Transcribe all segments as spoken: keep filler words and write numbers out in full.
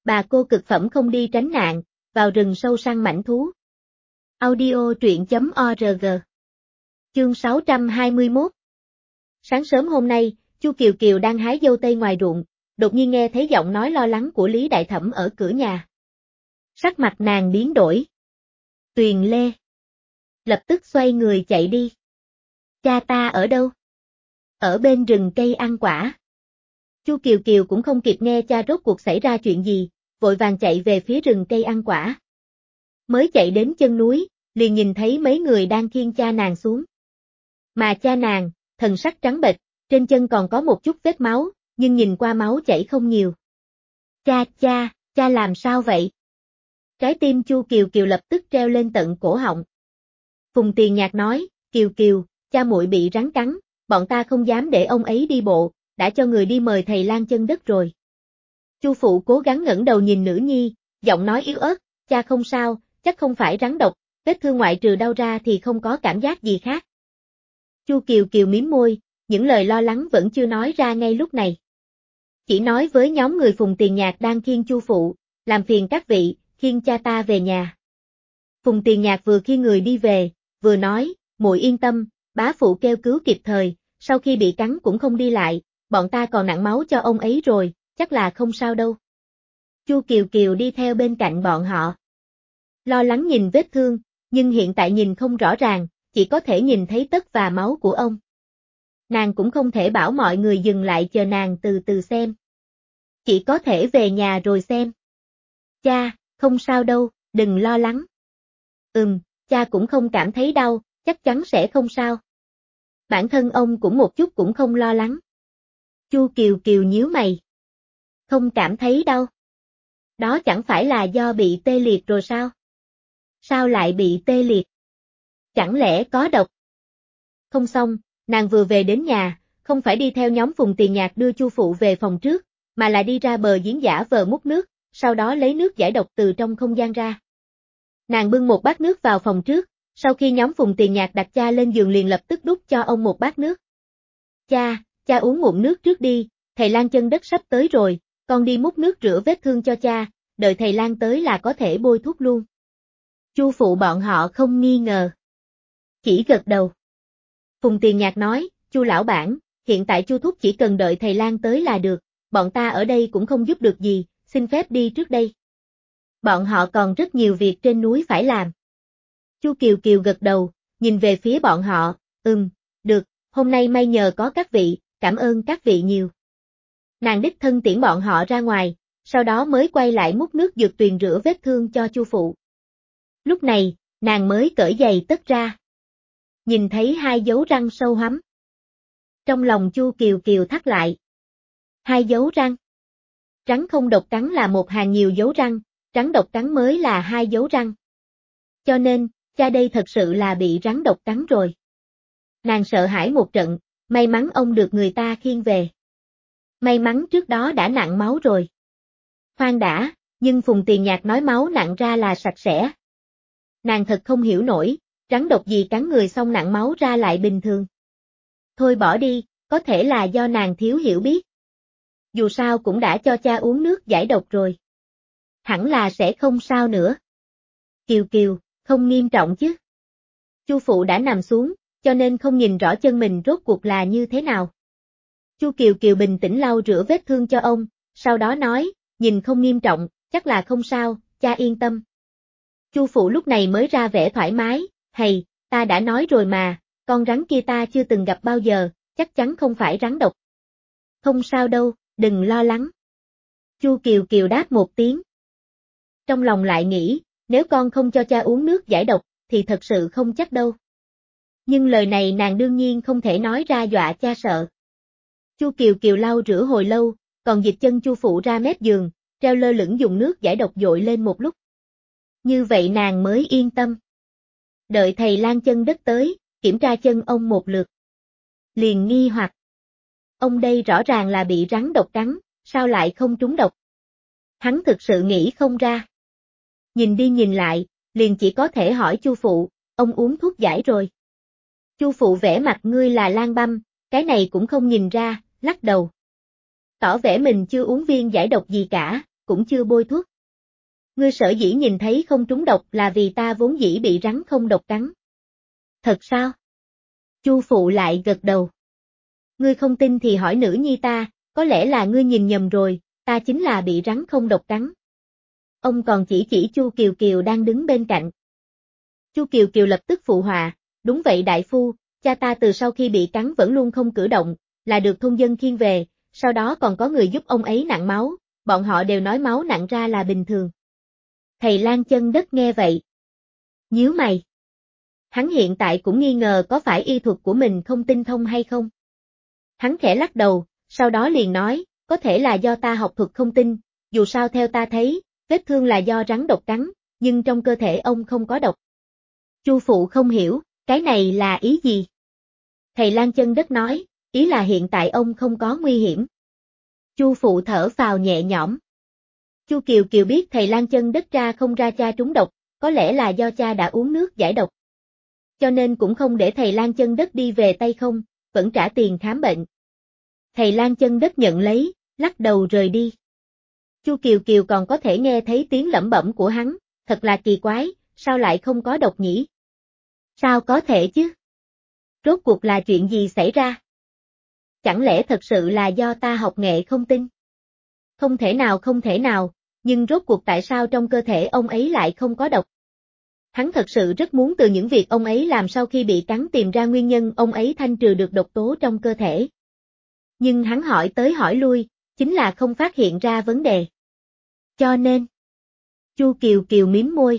Bà cô cực phẩm không đi tránh nạn, vào rừng sâu săn mãnh thú. Audio truyện chấm org. Chương sáu trăm hai mươi mốt. Sáng sớm hôm nay, Chu Kiều Kiều đang hái dâu tây ngoài ruộng, đột nhiên nghe thấy giọng nói lo lắng của Lý Đại Thẩm ở cửa nhà. Sắc mặt nàng biến đổi. Tuyền Lê. Lập tức xoay người chạy đi. Cha ta ở đâu? Ở bên rừng cây ăn quả. Chu Kiều Kiều cũng không kịp nghe cha rốt cuộc xảy ra chuyện gì, vội vàng chạy về phía rừng cây ăn quả. Mới chạy đến chân núi, liền nhìn thấy mấy người đang khiêng cha nàng xuống. Mà cha nàng, thần sắc trắng bệch, trên chân còn có một chút vết máu, nhưng nhìn qua máu chảy không nhiều. Cha, cha, cha làm sao vậy? Trái tim Chu Kiều Kiều lập tức treo lên tận cổ họng. Phùng Tiền Nhạc nói, Kiều Kiều, cha muội bị rắn cắn, bọn ta không dám để ông ấy đi bộ, đã cho người đi mời thầy lang chân đất rồi. Chu phụ cố gắng ngẩng đầu nhìn nữ nhi, giọng nói yếu ớt, cha không sao, chắc không phải rắn độc, vết thương ngoại trừ đau ra thì không có cảm giác gì khác. Chu Kiều Kiều mím môi, những lời lo lắng vẫn chưa nói ra ngay lúc này. Chỉ nói với nhóm người Phùng Tiền Nhạc đang khiêng Chu phụ, làm phiền các vị, khiêng cha ta về nhà. Phùng Tiền Nhạc vừa khiêng người đi về, vừa nói, muội yên tâm, bá phụ kêu cứu kịp thời, sau khi bị cắn cũng không đi lại, bọn ta còn nặng máu cho ông ấy rồi, chắc là không sao đâu. Chu Kiều Kiều đi theo bên cạnh bọn họ. Lo lắng nhìn vết thương, nhưng hiện tại nhìn không rõ ràng, chỉ có thể nhìn thấy tất và máu của ông. Nàng cũng không thể bảo mọi người dừng lại chờ nàng từ từ xem. Chỉ có thể về nhà rồi xem. Cha, không sao đâu, đừng lo lắng. Ừm, cha cũng không cảm thấy đau, chắc chắn sẽ không sao. Bản thân ông cũng một chút cũng không lo lắng. Chu Kiều Kiều nhíu mày. Không cảm thấy đau. Đó chẳng phải là do bị tê liệt rồi sao? Sao lại bị tê liệt? Chẳng lẽ có độc? Không xong, nàng vừa về đến nhà, không phải đi theo nhóm Phùng Tiền Nhạc đưa Chu phụ về phòng trước, mà là đi ra bờ giếng giả vờ múc nước, sau đó lấy nước giải độc từ trong không gian ra. Nàng bưng một bát nước vào phòng trước, sau khi nhóm Phùng Tiền Nhạc đặt cha lên giường liền lập tức đút cho ông một bát nước. Cha, cha uống ngụm nước trước đi, thầy lang chân đất sắp tới rồi, con đi múc nước rửa vết thương cho cha, đợi thầy lang tới là có thể bôi thuốc luôn. Chu phụ bọn họ không nghi ngờ. Chỉ gật đầu. Phùng Tiền Nhạc nói, Chu lão bản, hiện tại Chu thúc chỉ cần đợi thầy lang tới là được, bọn ta ở đây cũng không giúp được gì, xin phép đi trước đây. Bọn họ còn rất nhiều việc trên núi phải làm. Chu Kiều Kiều gật đầu, nhìn về phía bọn họ, ừm, được, hôm nay may nhờ có các vị, cảm ơn các vị nhiều. Nàng đích thân tiễn bọn họ ra ngoài, sau đó mới quay lại múc nước dược tuyền rửa vết thương cho Chu phụ. Lúc này, nàng mới cởi giày tất ra. Nhìn thấy hai dấu răng sâu hoắm. Trong lòng Chu Kiều Kiều thắt lại. Hai dấu răng. Rắn không độc cắn là một hàng nhiều dấu răng, rắn độc cắn mới là hai dấu răng. Cho nên, cha đây thật sự là bị rắn độc cắn rồi. Nàng sợ hãi một trận, may mắn ông được người ta khiêng về. May mắn trước đó đã nặng máu rồi. Khoan đã, nhưng Phùng Tiền Nhạc nói máu nặng ra là sạch sẽ. Nàng thật không hiểu nổi, rắn độc gì cắn người xong nặng máu ra lại bình thường. Thôi bỏ đi, có thể là do nàng thiếu hiểu biết. Dù sao cũng đã cho cha uống nước giải độc rồi. Hẳn là sẽ không sao nữa. Kiều Kiều, không nghiêm trọng chứ. Chu phụ đã nằm xuống, cho nên không nhìn rõ chân mình rốt cuộc là như thế nào. Chu Kiều Kiều bình tĩnh lau rửa vết thương cho ông, sau đó nói, nhìn không nghiêm trọng, chắc là không sao, cha yên tâm. Chu phụ lúc này mới ra vẻ thoải mái, hầy, ta đã nói rồi mà, con rắn kia ta chưa từng gặp bao giờ, chắc chắn không phải rắn độc. Không sao đâu, đừng lo lắng. Chu Kiều Kiều đáp một tiếng. Trong lòng lại nghĩ, nếu con không cho cha uống nước giải độc, thì thật sự không chắc đâu. Nhưng lời này nàng đương nhiên không thể nói ra dọa cha sợ. Chu Kiều Kiều lau rửa hồi lâu, còn dịch chân Chu phụ ra mép giường, treo lơ lửng dùng nước giải độc dội lên một lúc. Như vậy nàng mới yên tâm. Đợi thầy lang chân đất tới, kiểm tra chân ông một lượt. Liền nghi hoặc. Ông đây rõ ràng là bị rắn độc cắn, sao lại không trúng độc? Hắn thực sự nghĩ không ra. Nhìn đi nhìn lại, liền chỉ có thể hỏi Chu phụ, ông uống thuốc giải rồi. Chu phụ vẻ mặt ngươi là lang băm, cái này cũng không nhìn ra, lắc đầu. Tỏ vẻ mình chưa uống viên giải độc gì cả, cũng chưa bôi thuốc. Ngươi sở dĩ nhìn thấy không trúng độc là vì ta vốn dĩ bị rắn không độc cắn. Thật sao? Chu phụ lại gật đầu. Ngươi không tin thì hỏi nữ nhi ta, có lẽ là ngươi nhìn nhầm rồi, ta chính là bị rắn không độc cắn. Ông còn chỉ chỉ Chu Kiều Kiều đang đứng bên cạnh. Chu Kiều Kiều lập tức phụ họa, đúng vậy đại phu, cha ta từ sau khi bị cắn vẫn luôn không cử động, là được thôn dân khiêng về, sau đó còn có người giúp ông ấy nặn máu, bọn họ đều nói máu nặn ra là bình thường. Thầy Lang Chân Đất nghe vậy. Nhíu mày. Hắn hiện tại cũng nghi ngờ có phải y thuật của mình không tinh thông hay không. Hắn khẽ lắc đầu, sau đó liền nói, có thể là do ta học thuật không tinh, dù sao theo ta thấy, vết thương là do rắn độc cắn, nhưng trong cơ thể ông không có độc. Chu phụ không hiểu, cái này là ý gì? Thầy Lang Chân Đất nói, ý là hiện tại ông không có nguy hiểm. Chu phụ thở phào nhẹ nhõm. Chu Kiều Kiều biết thầy Lang Chân Đất ra không ra cha trúng độc, có lẽ là do cha đã uống nước giải độc. Cho nên cũng không để thầy Lang Chân Đất đi về tay không, vẫn trả tiền khám bệnh. Thầy Lang Chân Đất nhận lấy, lắc đầu rời đi. Chu Kiều Kiều còn có thể nghe thấy tiếng lẩm bẩm của hắn, thật là kỳ quái, sao lại không có độc nhỉ? Sao có thể chứ? Rốt cuộc là chuyện gì xảy ra? Chẳng lẽ thật sự là do ta học nghệ không tinh? Không thể nào không thể nào, nhưng rốt cuộc tại sao trong cơ thể ông ấy lại không có độc? Hắn thật sự rất muốn từ những việc ông ấy làm sau khi bị cắn tìm ra nguyên nhân ông ấy thanh trừ được độc tố trong cơ thể. Nhưng hắn hỏi tới hỏi lui, chính là không phát hiện ra vấn đề. Cho nên, Chu Kiều Kiều mím môi.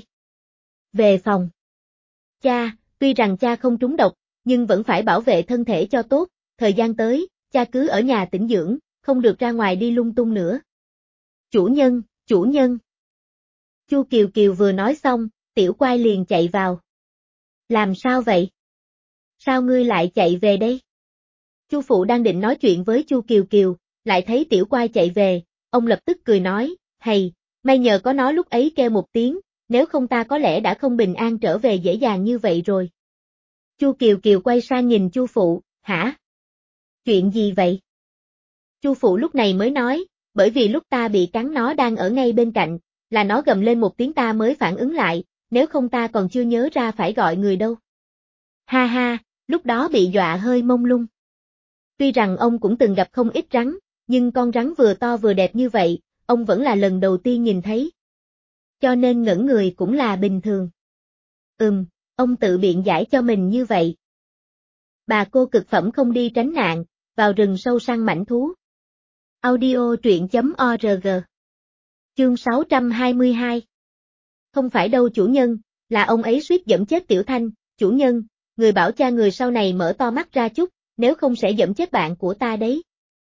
Về phòng. Cha, tuy rằng cha không trúng độc, nhưng vẫn phải bảo vệ thân thể cho tốt, thời gian tới, cha cứ ở nhà tĩnh dưỡng, không được ra ngoài đi lung tung nữa. Chủ nhân, chủ nhân. Chu Kiều Kiều vừa nói xong, Tiểu Quai liền chạy vào. Làm sao vậy? Sao ngươi lại chạy về đây? Chu phụ đang định nói chuyện với Chu Kiều Kiều, lại thấy Tiểu Quai chạy về, ông lập tức cười nói, hay, may nhờ có nó lúc ấy kêu một tiếng, nếu không ta có lẽ đã không bình an trở về dễ dàng như vậy rồi. Chu Kiều Kiều quay sang nhìn Chu phụ, hả? Chuyện gì vậy? Chu phụ lúc này mới nói, bởi vì lúc ta bị cắn nó đang ở ngay bên cạnh, là nó gầm lên một tiếng ta mới phản ứng lại, nếu không ta còn chưa nhớ ra phải gọi người đâu. Ha ha, lúc đó bị dọa hơi mông lung. Tuy rằng ông cũng từng gặp không ít rắn, nhưng con rắn vừa to vừa đẹp như vậy, ông vẫn là lần đầu tiên nhìn thấy. Cho nên ngẩn người cũng là bình thường. Ừm, ông tự biện giải cho mình như vậy. Bà cô cực phẩm không đi tránh nạn, vào rừng sâu săn mãnh thú. Audio truyện chấm org. Chương sáu trăm hai mươi hai. Không phải đâu chủ nhân, là ông ấy suýt giẫm chết Tiểu Thanh, chủ nhân, người bảo cha người sau này mở to mắt ra chút, nếu không sẽ giẫm chết bạn của ta đấy.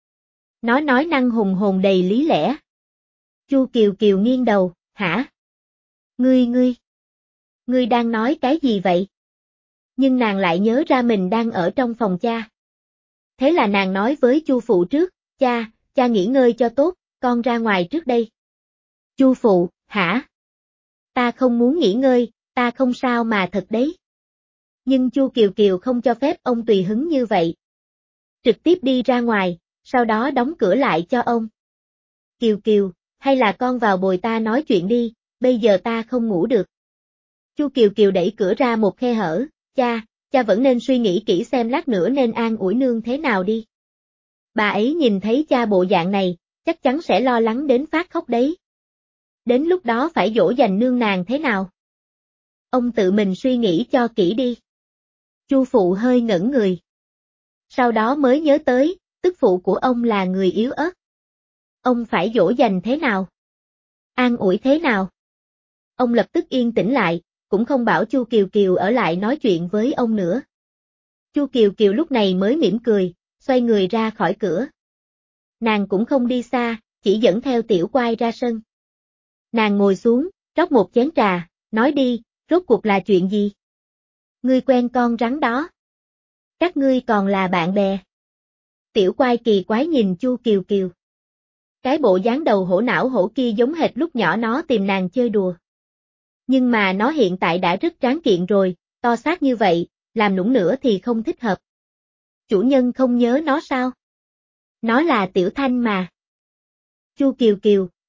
Nó nói năng hùng hồn đầy lý lẽ. Chu Kiều Kiều nghiêng đầu, hả? Ngươi ngươi, ngươi đang nói cái gì vậy? Nhưng nàng lại nhớ ra mình đang ở trong phòng cha. Thế là nàng nói với Chu phụ trước, cha, cha nghỉ ngơi cho tốt, con ra ngoài trước đây. Chu phụ, hả? Ta không muốn nghỉ ngơi, ta không sao mà thật đấy. Nhưng Chu Kiều Kiều không cho phép ông tùy hứng như vậy. Trực tiếp đi ra ngoài, sau đó đóng cửa lại cho ông. Kiều Kiều, hay là con vào bồi ta nói chuyện đi, bây giờ ta không ngủ được. Chu Kiều Kiều đẩy cửa ra một khe hở, cha, cha vẫn nên suy nghĩ kỹ xem lát nữa nên an ủi nương thế nào đi. Bà ấy nhìn thấy cha bộ dạng này, chắc chắn sẽ lo lắng đến phát khóc đấy. Đến lúc đó phải dỗ dành nương nàng thế nào? Ông tự mình suy nghĩ cho kỹ đi. Chu phụ hơi ngẩn người. Sau đó mới nhớ tới, tức phụ của ông là người yếu ớt. Ông phải dỗ dành thế nào? An ủi thế nào? Ông lập tức yên tĩnh lại, cũng không bảo Chu Kiều Kiều ở lại nói chuyện với ông nữa. Chu Kiều Kiều lúc này mới mỉm cười, xoay người ra khỏi cửa. Nàng cũng không đi xa, chỉ dẫn theo Tiểu Quai ra sân. Nàng ngồi xuống, rót một chén trà, nói đi, rốt cuộc là chuyện gì? Ngươi quen con rắn đó. Các ngươi còn là bạn bè. Tiểu Quai kỳ quái nhìn Chu Kiều Kiều. Cái bộ dáng đầu hổ não hổ kia giống hệt lúc nhỏ nó tìm nàng chơi đùa. Nhưng mà nó hiện tại đã rất tráng kiện rồi, to xác như vậy, làm nũng nữa thì không thích hợp. Chủ nhân không nhớ nó sao? Nó là Tiểu Thanh mà. Chu Kiều Kiều,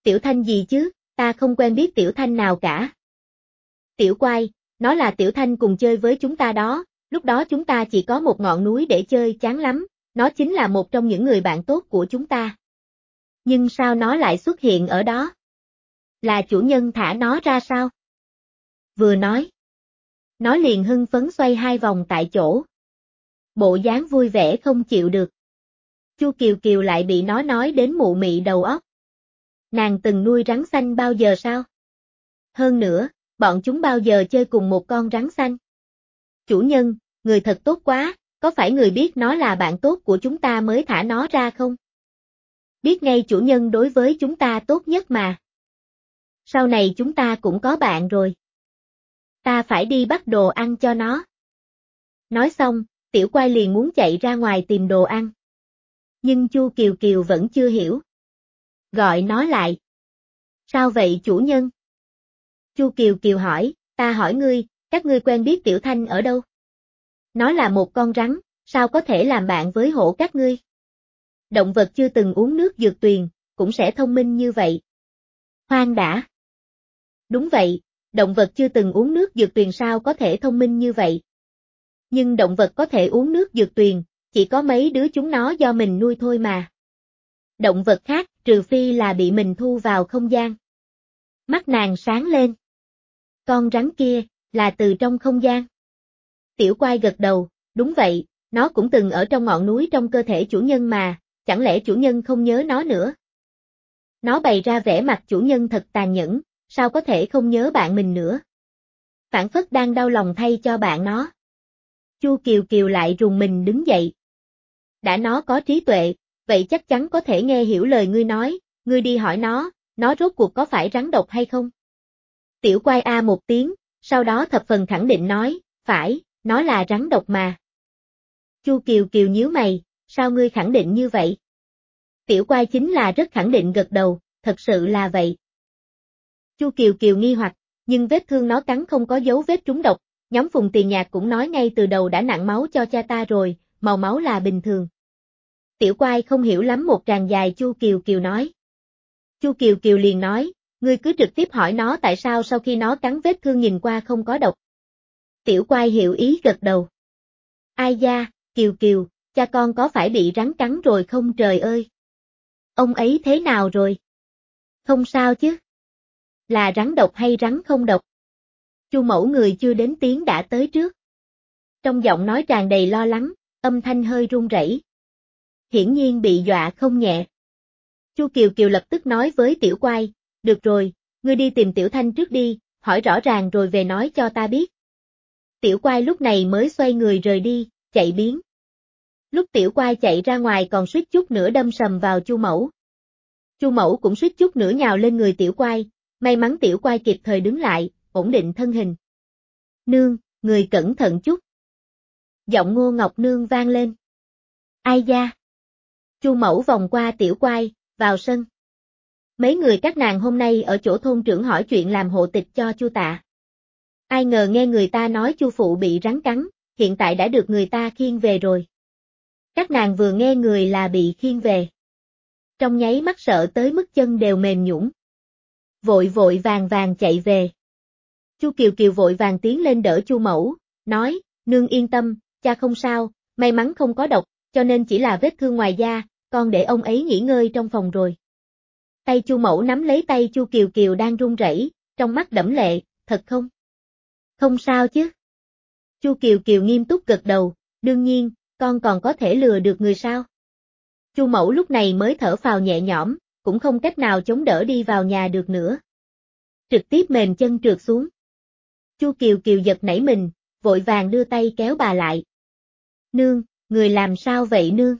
Tiểu Thanh gì chứ, ta không quen biết Tiểu Thanh nào cả. Tiểu Quai, nó là Tiểu Thanh cùng chơi với chúng ta đó, lúc đó chúng ta chỉ có một ngọn núi để chơi chán lắm, nó chính là một trong những người bạn tốt của chúng ta. Nhưng sao nó lại xuất hiện ở đó? Là chủ nhân thả nó ra sao? Vừa nói, nó liền hưng phấn xoay hai vòng tại chỗ. Bộ dáng vui vẻ không chịu được. Chu Kiều Kiều lại bị nó nói đến mụ mị đầu óc. Nàng từng nuôi rắn xanh bao giờ sao? Hơn nữa, bọn chúng bao giờ chơi cùng một con rắn xanh? Chủ nhân, người thật tốt quá, có phải người biết nó là bạn tốt của chúng ta mới thả nó ra không? Biết ngay chủ nhân đối với chúng ta tốt nhất mà. Sau này chúng ta cũng có bạn rồi. Ta phải đi bắt đồ ăn cho nó. Nói xong, Tiểu Quai liền muốn chạy ra ngoài tìm đồ ăn. Nhưng Chu Kiều Kiều vẫn chưa hiểu. Gọi nó lại. Sao vậy chủ nhân? Chu Kiều Kiều hỏi, ta hỏi ngươi, các ngươi quen biết Tiểu Thanh ở đâu? Nó là một con rắn, sao có thể làm bạn với hổ các ngươi? Động vật chưa từng uống nước dược tuyền, cũng sẽ thông minh như vậy. Hoang đã. Đúng vậy, động vật chưa từng uống nước dược tuyền sao có thể thông minh như vậy? Nhưng động vật có thể uống nước dược tuyền, chỉ có mấy đứa chúng nó do mình nuôi thôi mà. Động vật khác, trừ phi là bị mình thu vào không gian. Mắt nàng sáng lên. Con rắn kia, là từ trong không gian. Tiểu Quai gật đầu, đúng vậy, nó cũng từng ở trong ngọn núi trong cơ thể chủ nhân mà, chẳng lẽ chủ nhân không nhớ nó nữa? Nó bày ra vẻ mặt chủ nhân thật tàn nhẫn, sao có thể không nhớ bạn mình nữa? Phản phất đang đau lòng thay cho bạn nó. Chu Kiều Kiều lại rùng mình đứng dậy. Đã nó có trí tuệ, vậy chắc chắn có thể nghe hiểu lời ngươi nói, ngươi đi hỏi nó, nó rốt cuộc có phải rắn độc hay không? Tiểu Quai a một tiếng, sau đó thập phần khẳng định nói, phải, nó là rắn độc mà. Chu Kiều Kiều nhíu mày, sao ngươi khẳng định như vậy? Tiểu Quai chính là rất khẳng định gật đầu, thật sự là vậy. Chu Kiều Kiều nghi hoặc, nhưng vết thương nó cắn không có dấu vết trúng độc, nhóm Phùng Tiền Nhạc cũng nói ngay từ đầu đã nặn máu cho cha ta rồi, màu máu là bình thường. Tiểu Quai không hiểu lắm một tràng dài Chu Kiều Kiều nói. Chu Kiều Kiều liền nói, ngươi cứ trực tiếp hỏi nó tại sao sau khi nó cắn vết thương nhìn qua không có độc. Tiểu Quai hiểu ý gật đầu. Ai da, Kiều Kiều, cha con có phải bị rắn cắn rồi không trời ơi? Ông ấy thế nào rồi? Không sao chứ? Là rắn độc hay rắn không độc? Chu Mẫu người chưa đến tiếng đã tới trước. Trong giọng nói tràn đầy lo lắng, âm thanh hơi run rẩy. Hiển nhiên bị dọa không nhẹ. Chu Kiều Kiều lập tức nói với Tiểu Quai, được rồi, ngươi đi tìm Tiểu Thanh trước đi, hỏi rõ ràng rồi về nói cho ta biết. Tiểu Quai lúc này mới xoay người rời đi, chạy biến. Lúc Tiểu Quai chạy ra ngoài còn suýt chút nữa đâm sầm vào Chu Mẫu. Chu Mẫu cũng suýt chút nữa nhào lên người Tiểu Quai, may mắn Tiểu Quai kịp thời đứng lại, ổn định thân hình. Nương, người cẩn thận chút. Giọng Ngô Ngọc Nương vang lên. Ai da? Chu Mẫu vòng qua Tiểu Quai, vào sân. Mấy người các nàng hôm nay ở chỗ thôn trưởng hỏi chuyện làm hộ tịch cho Chu Tạ. Ai ngờ nghe người ta nói Chu phụ bị rắn cắn, hiện tại đã được người ta khiêng về rồi. Các nàng vừa nghe người là bị khiêng về. Trong nháy mắt sợ tới mức chân đều mềm nhũn. Vội vội vàng vàng chạy về. Chu Kiều Kiều vội vàng tiến lên đỡ Chu Mẫu, nói, nương yên tâm, cha không sao, may mắn không có độc, cho nên chỉ là vết thương ngoài da, con để ông ấy nghỉ ngơi trong phòng rồi. Tay Chu Mẫu nắm lấy tay Chu Kiều Kiều đang run rẩy, trong mắt đẫm lệ, thật không? Không sao chứ? Chu Kiều Kiều nghiêm túc gật đầu, đương nhiên, con còn có thể lừa được người sao? Chu Mẫu lúc này mới thở phào nhẹ nhõm, cũng không cách nào chống đỡ đi vào nhà được nữa. Trực tiếp mềm chân trượt xuống. Chu Kiều Kiều giật nảy mình, vội vàng đưa tay kéo bà lại. Nương, người làm sao vậy nương?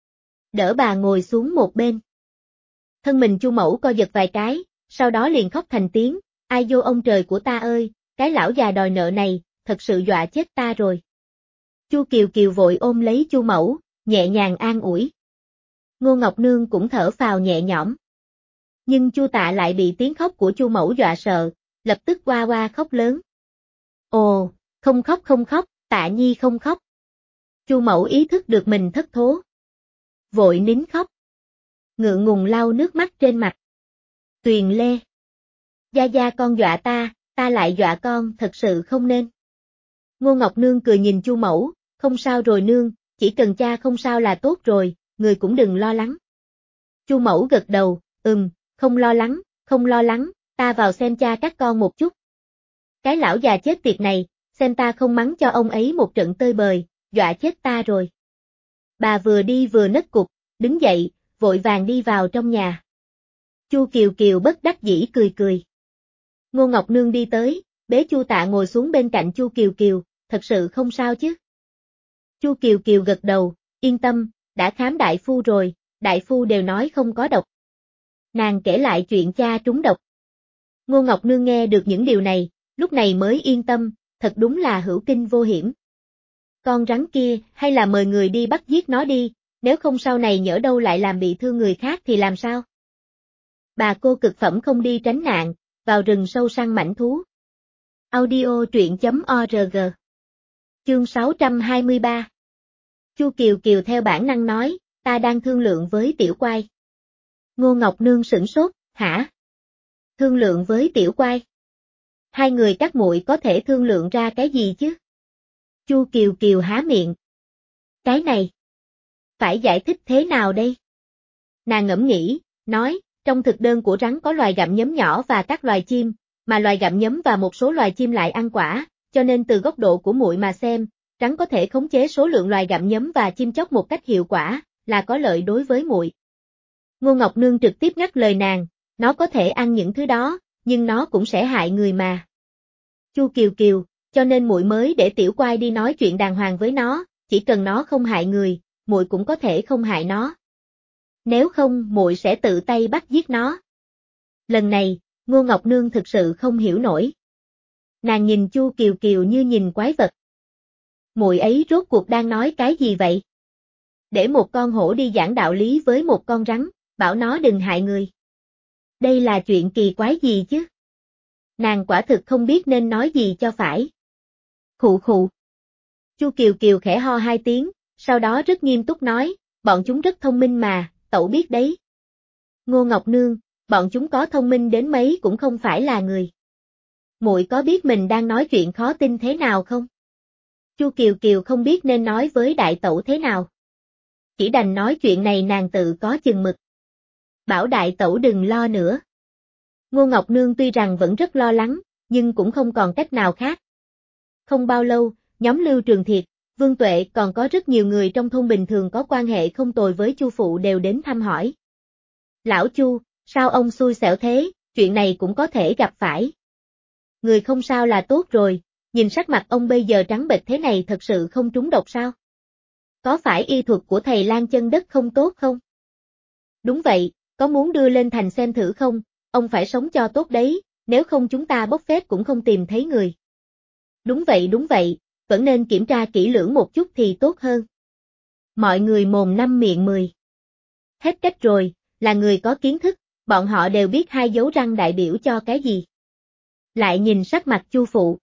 Đỡ bà ngồi xuống một bên. Thân mình Chu Mẫu co giật vài cái, sau đó liền khóc thành tiếng, ai vô ông trời của ta ơi, cái lão già đòi nợ này, thật sự dọa chết ta rồi. Chu Kiều Kiều vội ôm lấy Chu Mẫu, nhẹ nhàng an ủi. Ngô Ngọc Nương cũng thở phào nhẹ nhõm. Nhưng Chu Tạ lại bị tiếng khóc của Chu Mẫu dọa sợ, lập tức oa oa khóc lớn. Ồ, không khóc không khóc, Tạ Nhi không khóc. Chu Mẫu ý thức được mình thất thố. Vội nín khóc. Ngượng ngùng lau nước mắt trên mặt. Tuyền Lê. Gia Gia con dọa ta, ta lại dọa con, thật sự không nên. Ngô Ngọc Nương cười nhìn Chu Mẫu, không sao rồi nương, chỉ cần cha không sao là tốt rồi, người cũng đừng lo lắng. Chu Mẫu gật đầu, ừm, không lo lắng, không lo lắng, ta vào xem cha các con một chút. Cái lão già chết tiệt này, xem ta không mắng cho ông ấy một trận tơi bời, dọa chết ta rồi. Bà vừa đi vừa nấc cục, đứng dậy, vội vàng đi vào trong nhà. Chu Kiều Kiều bất đắc dĩ cười cười. Ngô Ngọc Nương đi tới, bế Chu Tạ ngồi xuống bên cạnh Chu Kiều Kiều, thật sự không sao chứ? Chu Kiều Kiều gật đầu, yên tâm, đã khám đại phu rồi, đại phu đều nói không có độc. Nàng kể lại chuyện cha trúng độc. Ngô Ngọc Nương nghe được những điều này, lúc này mới yên tâm, thật đúng là hữu kinh vô hiểm. Con rắn kia, hay là mời người đi bắt giết nó đi, nếu không sau này nhỡ đâu lại làm bị thương người khác thì làm sao? Bà cô cực phẩm không đi tránh nạn, vào rừng sâu săn mãnh thú. Audio truyện chấm org. Chương sáu trăm hai mươi ba. Chu Kiều Kiều theo bản năng nói, ta đang thương lượng với tiểu quai. Ngô Ngọc Nương sửng sốt, hả? Thương lượng với tiểu quai? Hai người các muội có thể thương lượng ra cái gì chứ? Chu Kiều Kiều há miệng. Cái này, phải giải thích thế nào đây? Nàng ngẫm nghĩ, nói, trong thực đơn của rắn có loài gặm nhấm nhỏ và các loài chim, mà loài gặm nhấm và một số loài chim lại ăn quả, cho nên từ góc độ của muội mà xem, rắn có thể khống chế số lượng loài gặm nhấm và chim chóc một cách hiệu quả, là có lợi đối với muội. Ngô Ngọc Nương trực tiếp ngắt lời nàng, nó có thể ăn những thứ đó, nhưng nó cũng sẽ hại người mà. Chu Kiều Kiều, cho nên muội mới để tiểu quai đi nói chuyện đàng hoàng với nó, chỉ cần nó không hại người, muội cũng có thể không hại nó. Nếu không, muội sẽ tự tay bắt giết nó. Lần này, Ngô Ngọc Nương thực sự không hiểu nổi. Nàng nhìn Chu Kiều Kiều như nhìn quái vật. Muội ấy rốt cuộc đang nói cái gì vậy? Để một con hổ đi giảng đạo lý với một con rắn, bảo nó đừng hại người. Đây là chuyện kỳ quái gì chứ? Nàng quả thực không biết nên nói gì cho phải. Khụ khụ. Chu Kiều Kiều khẽ ho hai tiếng, sau đó rất nghiêm túc nói, bọn chúng rất thông minh mà, tẩu biết đấy. Ngô Ngọc Nương, bọn chúng có thông minh đến mấy cũng không phải là người. Muội có biết mình đang nói chuyện khó tin thế nào không? Chu Kiều Kiều không biết nên nói với đại tẩu thế nào. Chỉ đành nói chuyện này nàng tự có chừng mực. Bảo đại tẩu đừng lo nữa. Ngô Ngọc Nương tuy rằng vẫn rất lo lắng, nhưng cũng không còn cách nào khác. Không bao lâu, nhóm Lưu Trường Thiệt, Vương Tuệ còn có rất nhiều người trong thôn bình thường có quan hệ không tồi với Chu phụ đều đến thăm hỏi. Lão Chu, sao ông xui xẻo thế, chuyện này cũng có thể gặp phải. Người không sao là tốt rồi, nhìn sắc mặt ông bây giờ trắng bệch thế này thật sự không trúng độc sao? Có phải y thuật của thầy Lan chân đất không tốt không? Đúng vậy, có muốn đưa lên thành xem thử không, ông phải sống cho tốt đấy, nếu không chúng ta bốc phét cũng không tìm thấy người. Đúng vậy đúng vậy, vẫn nên kiểm tra kỹ lưỡng một chút thì tốt hơn. Mọi người mồm năm miệng mười. Hết cách rồi, là người có kiến thức, bọn họ đều biết hai dấu răng đại biểu cho cái gì. Lại nhìn sắc mặt Chu phụ.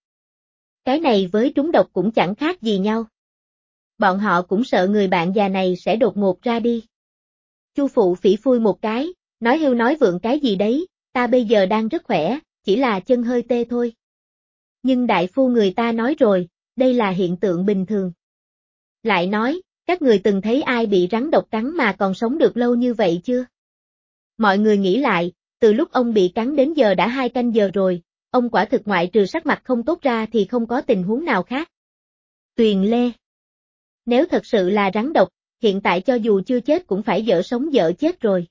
Cái này với trúng độc cũng chẳng khác gì nhau. Bọn họ cũng sợ người bạn già này sẽ đột ngột ra đi. Chu phụ phỉ phui một cái, nói hưu nói vượng cái gì đấy, ta bây giờ đang rất khỏe, chỉ là chân hơi tê thôi. Nhưng đại phu người ta nói rồi, đây là hiện tượng bình thường. Lại nói, các người từng thấy ai bị rắn độc cắn mà còn sống được lâu như vậy chưa? Mọi người nghĩ lại, từ lúc ông bị cắn đến giờ đã hai canh giờ rồi, ông quả thực ngoại trừ sắc mặt không tốt ra thì không có tình huống nào khác. Tuyền Lê. Nếu thật sự là rắn độc, hiện tại cho dù chưa chết cũng phải dở sống dở chết rồi.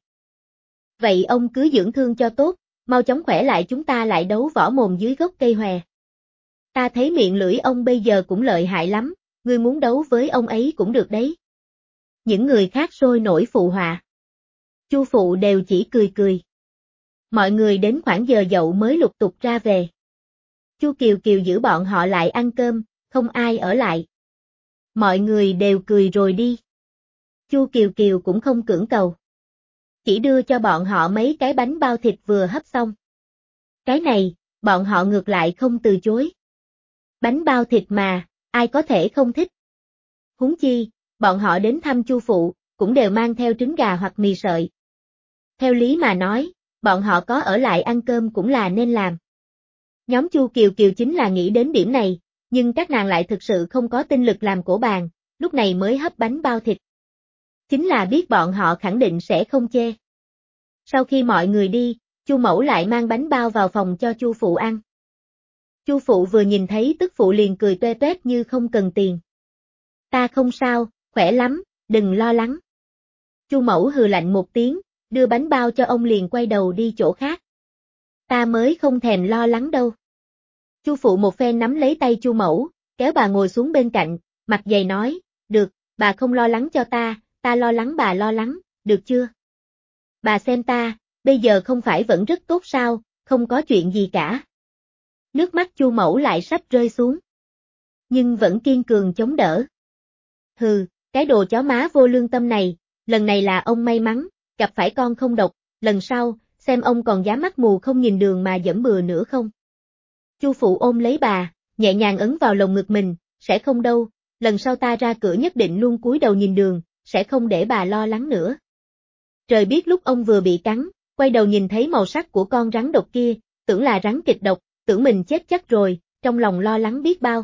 Vậy ông cứ dưỡng thương cho tốt, mau chóng khỏe lại chúng ta lại đấu võ mồm dưới gốc cây hòe. Ta thấy miệng lưỡi ông bây giờ cũng lợi hại lắm, ngươi muốn đấu với ông ấy cũng được đấy. Những người khác sôi nổi phụ họa. Chu phụ đều chỉ cười cười. Mọi người đến khoảng giờ dậu mới lục tục ra về. Chu Kiều Kiều giữ bọn họ lại ăn cơm, không ai ở lại. Mọi người đều cười rồi đi. Chu Kiều Kiều cũng không cưỡng cầu. Chỉ đưa cho bọn họ mấy cái bánh bao thịt vừa hấp xong. Cái này, bọn họ ngược lại không từ chối. Bánh bao thịt mà, ai có thể không thích. Huống chi, bọn họ đến thăm Chu phụ, cũng đều mang theo trứng gà hoặc mì sợi. Theo lý mà nói, bọn họ có ở lại ăn cơm cũng là nên làm. Nhóm Chu Kiều Kiều chính là nghĩ đến điểm này, nhưng các nàng lại thực sự không có tinh lực làm cổ bàn, lúc này mới hấp bánh bao thịt. Chính là biết bọn họ khẳng định sẽ không chê. Sau khi mọi người đi, Chu mẫu lại mang bánh bao vào phòng cho Chu phụ ăn. Chu phụ vừa nhìn thấy tức phụ liền cười toe toét như không cần tiền. Ta không sao, khỏe lắm, đừng lo lắng. Chu mẫu hừ lạnh một tiếng, đưa bánh bao cho ông liền quay đầu đi chỗ khác. Ta mới không thèm lo lắng đâu. Chu phụ một phen nắm lấy tay Chu mẫu, kéo bà ngồi xuống bên cạnh, mặt dày nói, được, bà không lo lắng cho ta, ta lo lắng bà lo lắng, được chưa? Bà xem ta, bây giờ không phải vẫn rất tốt sao, không có chuyện gì cả. Nước mắt Chu mẫu lại sắp rơi xuống. Nhưng vẫn kiên cường chống đỡ. Hừ, cái đồ chó má vô lương tâm này, lần này là ông may mắn, gặp phải con không độc, lần sau, xem ông còn dám mắt mù không nhìn đường mà giẫm bừa nữa không. Chu phụ ôm lấy bà, nhẹ nhàng ấn vào lồng ngực mình, sẽ không đâu, lần sau ta ra cửa nhất định luôn cúi đầu nhìn đường, sẽ không để bà lo lắng nữa. Trời biết lúc ông vừa bị cắn, quay đầu nhìn thấy màu sắc của con rắn độc kia, tưởng là rắn kịch độc, tưởng mình chết chắc rồi, trong lòng lo lắng biết bao.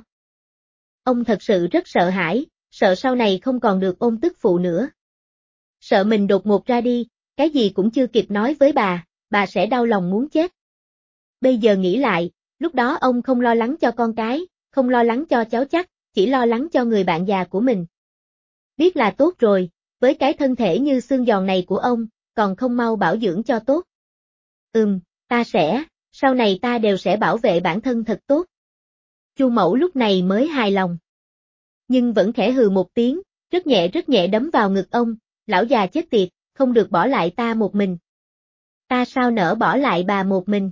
Ông thật sự rất sợ hãi, sợ sau này không còn được ôm tức phụ nữa. Sợ mình đột ngột ra đi, cái gì cũng chưa kịp nói với bà, bà sẽ đau lòng muốn chết. Bây giờ nghĩ lại, lúc đó ông không lo lắng cho con cái, không lo lắng cho cháu chắc, chỉ lo lắng cho người bạn già của mình. Biết là tốt rồi, với cái thân thể như xương giòn này của ông, còn không mau bảo dưỡng cho tốt. Ừm, ta sẽ, sau này ta đều sẽ bảo vệ bản thân thật tốt. Chu mẫu lúc này mới hài lòng. Nhưng vẫn khẽ hừ một tiếng, rất nhẹ rất nhẹ đấm vào ngực ông, lão già chết tiệt, không được bỏ lại ta một mình. Ta sao nỡ bỏ lại bà một mình?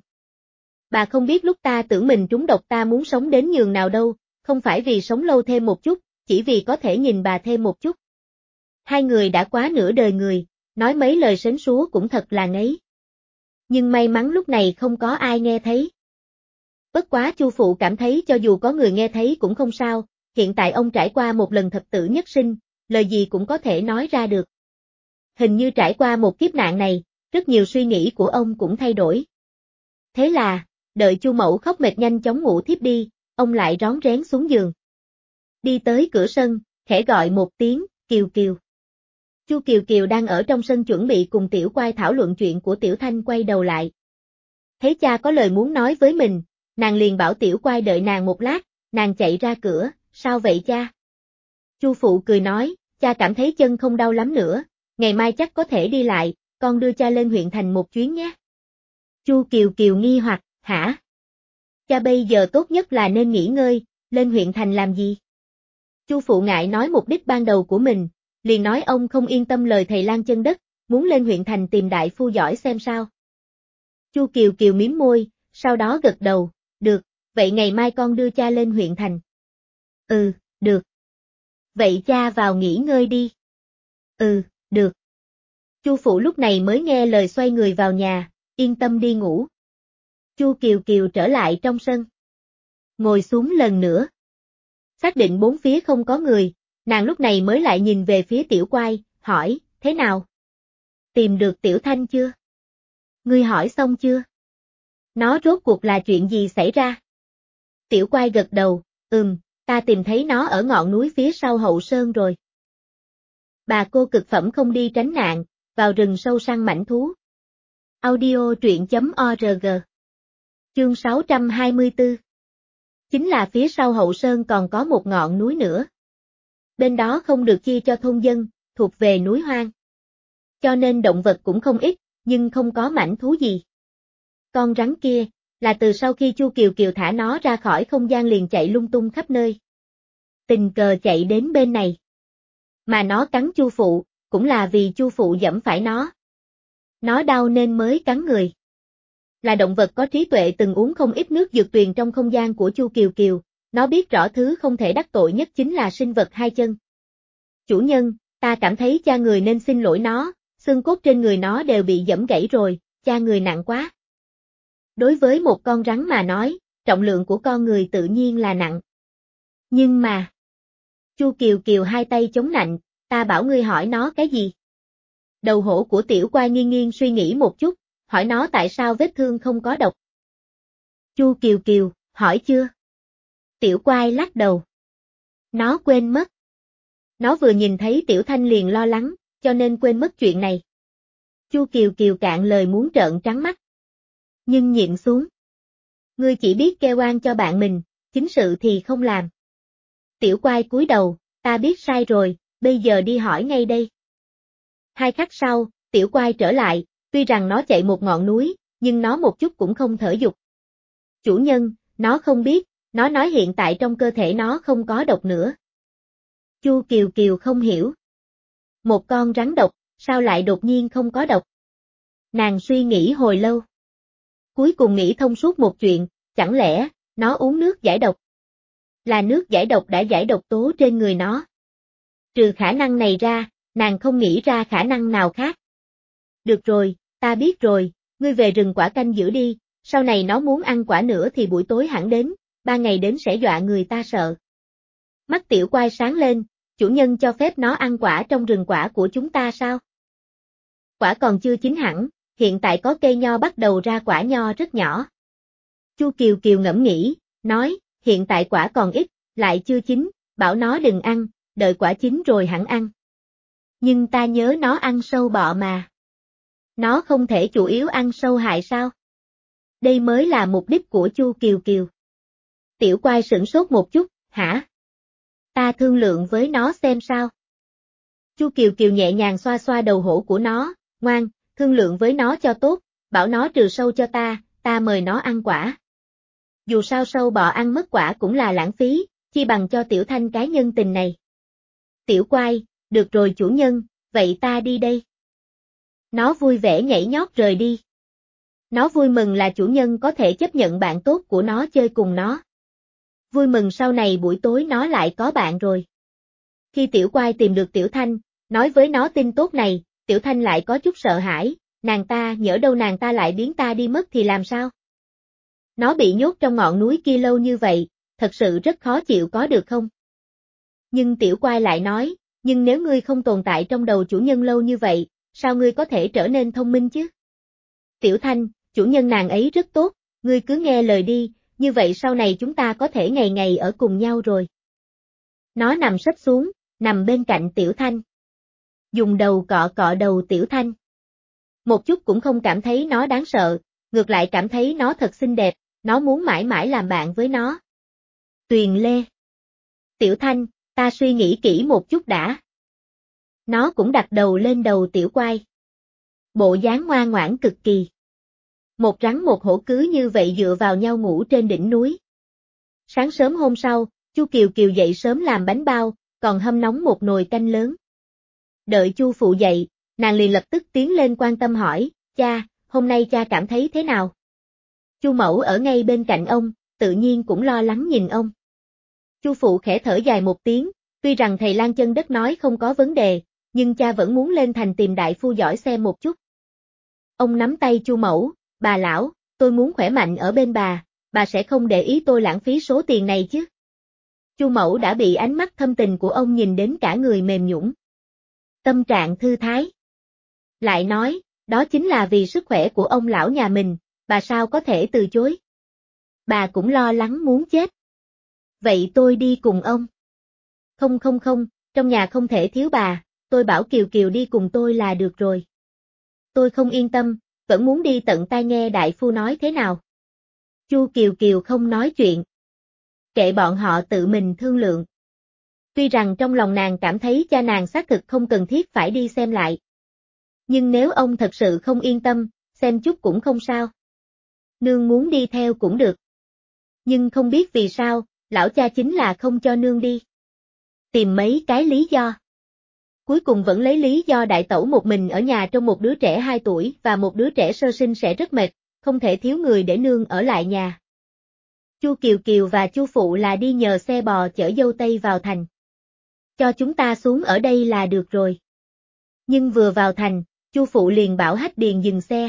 Bà không biết lúc ta tưởng mình trúng độc ta muốn sống đến nhường nào đâu, không phải vì sống lâu thêm một chút, chỉ vì có thể nhìn bà thêm một chút. Hai người đã quá nửa đời người, nói mấy lời sến súa cũng thật là ngấy. Nhưng may mắn lúc này không có ai nghe thấy. Bất quá Chu phụ cảm thấy cho dù có người nghe thấy cũng không sao, hiện tại ông trải qua một lần thập tử nhất sinh, lời gì cũng có thể nói ra được. Hình như trải qua một kiếp nạn này, rất nhiều suy nghĩ của ông cũng thay đổi. Thế là, đợi Chu mẫu khóc mệt nhanh chóng ngủ thiếp đi, ông lại rón rén xuống giường. Đi tới cửa sân, khẽ gọi một tiếng, Kiều Kiều. Chu Kiều Kiều đang ở trong sân chuẩn bị cùng Tiểu Quai thảo luận chuyện của Tiểu Thanh quay đầu lại. Thấy cha có lời muốn nói với mình, nàng liền bảo Tiểu Quai đợi nàng một lát, nàng chạy ra cửa, sao vậy cha? Chu phụ cười nói, cha cảm thấy chân không đau lắm nữa, ngày mai chắc có thể đi lại, con đưa cha lên huyện thành một chuyến nhé. Chu Kiều Kiều nghi hoặc, hả? Cha bây giờ tốt nhất là nên nghỉ ngơi, lên huyện thành làm gì? Chu phụ ngại nói mục đích ban đầu của mình, liền nói ông không yên tâm lời thầy lang chân đất, muốn lên huyện thành tìm đại phu giỏi xem sao. Chu Kiều Kiều mím môi, sau đó gật đầu, được, vậy ngày mai con đưa cha lên huyện thành. Ừ, được. Vậy cha vào nghỉ ngơi đi. Ừ, được. Chu phụ lúc này mới nghe lời xoay người vào nhà, yên tâm đi ngủ. Chu Kiều Kiều trở lại trong sân. Ngồi xuống lần nữa. Xác định bốn phía không có người, nàng lúc này mới lại nhìn về phía Tiểu Quai, hỏi, thế nào? Tìm được Tiểu Thanh chưa? Ngươi hỏi xong chưa? Nó rốt cuộc là chuyện gì xảy ra? Tiểu Quai gật đầu, ừm, ta tìm thấy nó ở ngọn núi phía sau Hậu Sơn rồi. Bà cô cực phẩm không đi tránh nạn, vào rừng sâu săn mãnh thú. Audio truyện chấm org. Chương sáu trăm hai mươi tư. Chính là phía sau Hậu Sơn còn có một ngọn núi nữa. Bên đó không được chia cho thôn dân, thuộc về núi hoang. Cho nên động vật cũng không ít, nhưng không có mãnh thú gì. Con rắn kia, là từ sau khi Chu Kiều Kiều thả nó ra khỏi không gian liền chạy lung tung khắp nơi. Tình cờ chạy đến bên này. Mà nó cắn Chu phụ, cũng là vì Chu phụ giẫm phải nó. Nó đau nên mới cắn người. Là động vật có trí tuệ từng uống không ít nước dược tuyền trong không gian của Chu Kiều Kiều, nó biết rõ thứ không thể đắc tội nhất chính là sinh vật hai chân. Chủ nhân, ta cảm thấy cha người nên xin lỗi nó, xương cốt trên người nó đều bị giẫm gãy rồi, cha người nặng quá. Đối với một con rắn mà nói, trọng lượng của con người tự nhiên là nặng. Nhưng mà, Chu Kiều Kiều hai tay chống nạnh, ta bảo ngươi hỏi nó cái gì? Đầu hổ của Tiểu Quai nghiêng nghiêng suy nghĩ một chút, hỏi nó tại sao vết thương không có độc. Chu Kiều Kiều, hỏi chưa? Tiểu Quai lắc đầu. Nó quên mất. Nó vừa nhìn thấy Tiểu Thanh liền lo lắng, cho nên quên mất chuyện này. Chu Kiều Kiều cạn lời muốn trợn trắng mắt. Nhưng nhịn xuống. Ngươi chỉ biết kêu oan cho bạn mình, chính sự thì không làm. Tiểu Quai cúi đầu, ta biết sai rồi, bây giờ đi hỏi ngay đây. Hai khắc sau, Tiểu Quai trở lại, tuy rằng nó chạy một ngọn núi, nhưng nó một chút cũng không thở dục. Chủ nhân, nó không biết, nó nói hiện tại trong cơ thể nó không có độc nữa. Chu Kiều Kiều không hiểu. Một con rắn độc, sao lại đột nhiên không có độc? Nàng suy nghĩ hồi lâu. Cuối cùng nghĩ thông suốt một chuyện, chẳng lẽ, nó uống nước giải độc? Là nước giải độc đã giải độc tố trên người nó. Trừ khả năng này ra, nàng không nghĩ ra khả năng nào khác. Được rồi, ta biết rồi, ngươi về rừng quả canh giữ đi, sau này nó muốn ăn quả nữa thì buổi tối hẳn đến, ba ngày đến sẽ dọa người ta sợ. Mắt Tiểu Quai sáng lên, chủ nhân cho phép nó ăn quả trong rừng quả của chúng ta sao? Quả còn chưa chín hẳn, hiện tại có cây nho bắt đầu ra quả nho rất nhỏ. Chu Kiều Kiều ngẫm nghĩ, nói, hiện tại quả còn ít, lại chưa chín, bảo nó đừng ăn, đợi quả chín rồi hẳn ăn. Nhưng ta nhớ nó ăn sâu bọ mà. Nó không thể chủ yếu ăn sâu hại sao? Đây mới là mục đích của Chu Kiều Kiều. Tiểu Quai sửng sốt một chút, hả? Ta thương lượng với nó xem sao. Chu Kiều Kiều nhẹ nhàng xoa xoa đầu hổ của nó, ngoan, thương lượng với nó cho tốt, bảo nó trừ sâu cho ta, ta mời nó ăn quả. Dù sao sâu bọ ăn mất quả cũng là lãng phí, chi bằng cho Tiểu Thanh cái nhân tình này. Tiểu Quai, được rồi chủ nhân, vậy ta đi đây. Nó vui vẻ nhảy nhót rời đi. Nó vui mừng là chủ nhân có thể chấp nhận bạn tốt của nó chơi cùng nó. Vui mừng sau này buổi tối nó lại có bạn rồi. Khi Tiểu Quai tìm được Tiểu Thanh, nói với nó tin tốt này, Tiểu Thanh lại có chút sợ hãi, nàng ta nhỡ đâu nàng ta lại biến ta đi mất thì làm sao? Nó bị nhốt trong ngọn núi kia lâu như vậy, thật sự rất khó chịu có được không? Nhưng Tiểu Quai lại nói, nhưng nếu ngươi không tồn tại trong đầu chủ nhân lâu như vậy, sao ngươi có thể trở nên thông minh chứ? Tiểu Thanh, chủ nhân nàng ấy rất tốt, ngươi cứ nghe lời đi, như vậy sau này chúng ta có thể ngày ngày ở cùng nhau rồi. Nó nằm sấp xuống, nằm bên cạnh Tiểu Thanh. Dùng đầu cọ cọ đầu Tiểu Thanh. Một chút cũng không cảm thấy nó đáng sợ, ngược lại cảm thấy nó thật xinh đẹp, nó muốn mãi mãi làm bạn với nó. Tuyền Lê. Tiểu Thanh, ta suy nghĩ kỹ một chút đã. Nó cũng đặt đầu lên đầu Tiểu Quai. Bộ dáng ngoan ngoãn cực kỳ. Một rắn một hổ cứ như vậy dựa vào nhau ngủ trên đỉnh núi. Sáng sớm hôm sau, Chu Kiều Kiều dậy sớm làm bánh bao, còn hâm nóng một nồi canh lớn. Đợi Chu phụ dậy, nàng liền lập tức tiến lên quan tâm hỏi, cha, hôm nay cha cảm thấy thế nào? Chu mẫu ở ngay bên cạnh ông, tự nhiên cũng lo lắng nhìn ông. Chu phụ khẽ thở dài một tiếng, tuy rằng thầy Lan Chân Đất nói không có vấn đề, nhưng cha vẫn muốn lên thành tìm đại phu giỏi xem một chút. Ông nắm tay Chu mẫu, bà lão, tôi muốn khỏe mạnh ở bên bà, bà sẽ không để ý tôi lãng phí số tiền này chứ? Chu mẫu đã bị ánh mắt thâm tình của ông nhìn đến cả người mềm nhũn. Tâm trạng thư thái. Lại nói, đó chính là vì sức khỏe của ông lão nhà mình, bà sao có thể từ chối? Bà cũng lo lắng muốn chết. Vậy tôi đi cùng ông. Không không không, trong nhà không thể thiếu bà, tôi bảo Kiều Kiều đi cùng tôi là được rồi. Tôi không yên tâm, vẫn muốn đi tận tai nghe đại phu nói thế nào. Chu Kiều Kiều không nói chuyện. Kệ bọn họ tự mình thương lượng. Tuy rằng trong lòng nàng cảm thấy cha nàng xác thực không cần thiết phải đi xem lại. Nhưng nếu ông thật sự không yên tâm, xem chút cũng không sao. Nương muốn đi theo cũng được. Nhưng không biết vì sao, lão cha chính là không cho nương đi. Tìm mấy cái lý do. Cuối cùng vẫn lấy lý do đại tẩu một mình ở nhà trong một đứa trẻ hai tuổi và một đứa trẻ sơ sinh sẽ rất mệt, không thể thiếu người để nương ở lại nhà. Chu Kiều Kiều và Chu phụ là đi nhờ xe bò chở dâu tây vào thành. Cho chúng ta xuống ở đây là được rồi. Nhưng vừa vào thành, Chu phụ liền bảo Hách Điền dừng xe.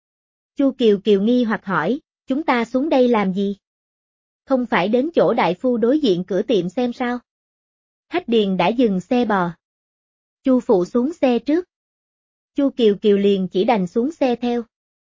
Chu Kiều Kiều nghi hoặc hỏi, chúng ta xuống đây làm gì? Không phải đến chỗ đại phu đối diện cửa tiệm xem sao? Hách Điền đã dừng xe bò. Chu phụ xuống xe trước. Chu Kiều Kiều liền chỉ đành xuống xe theo.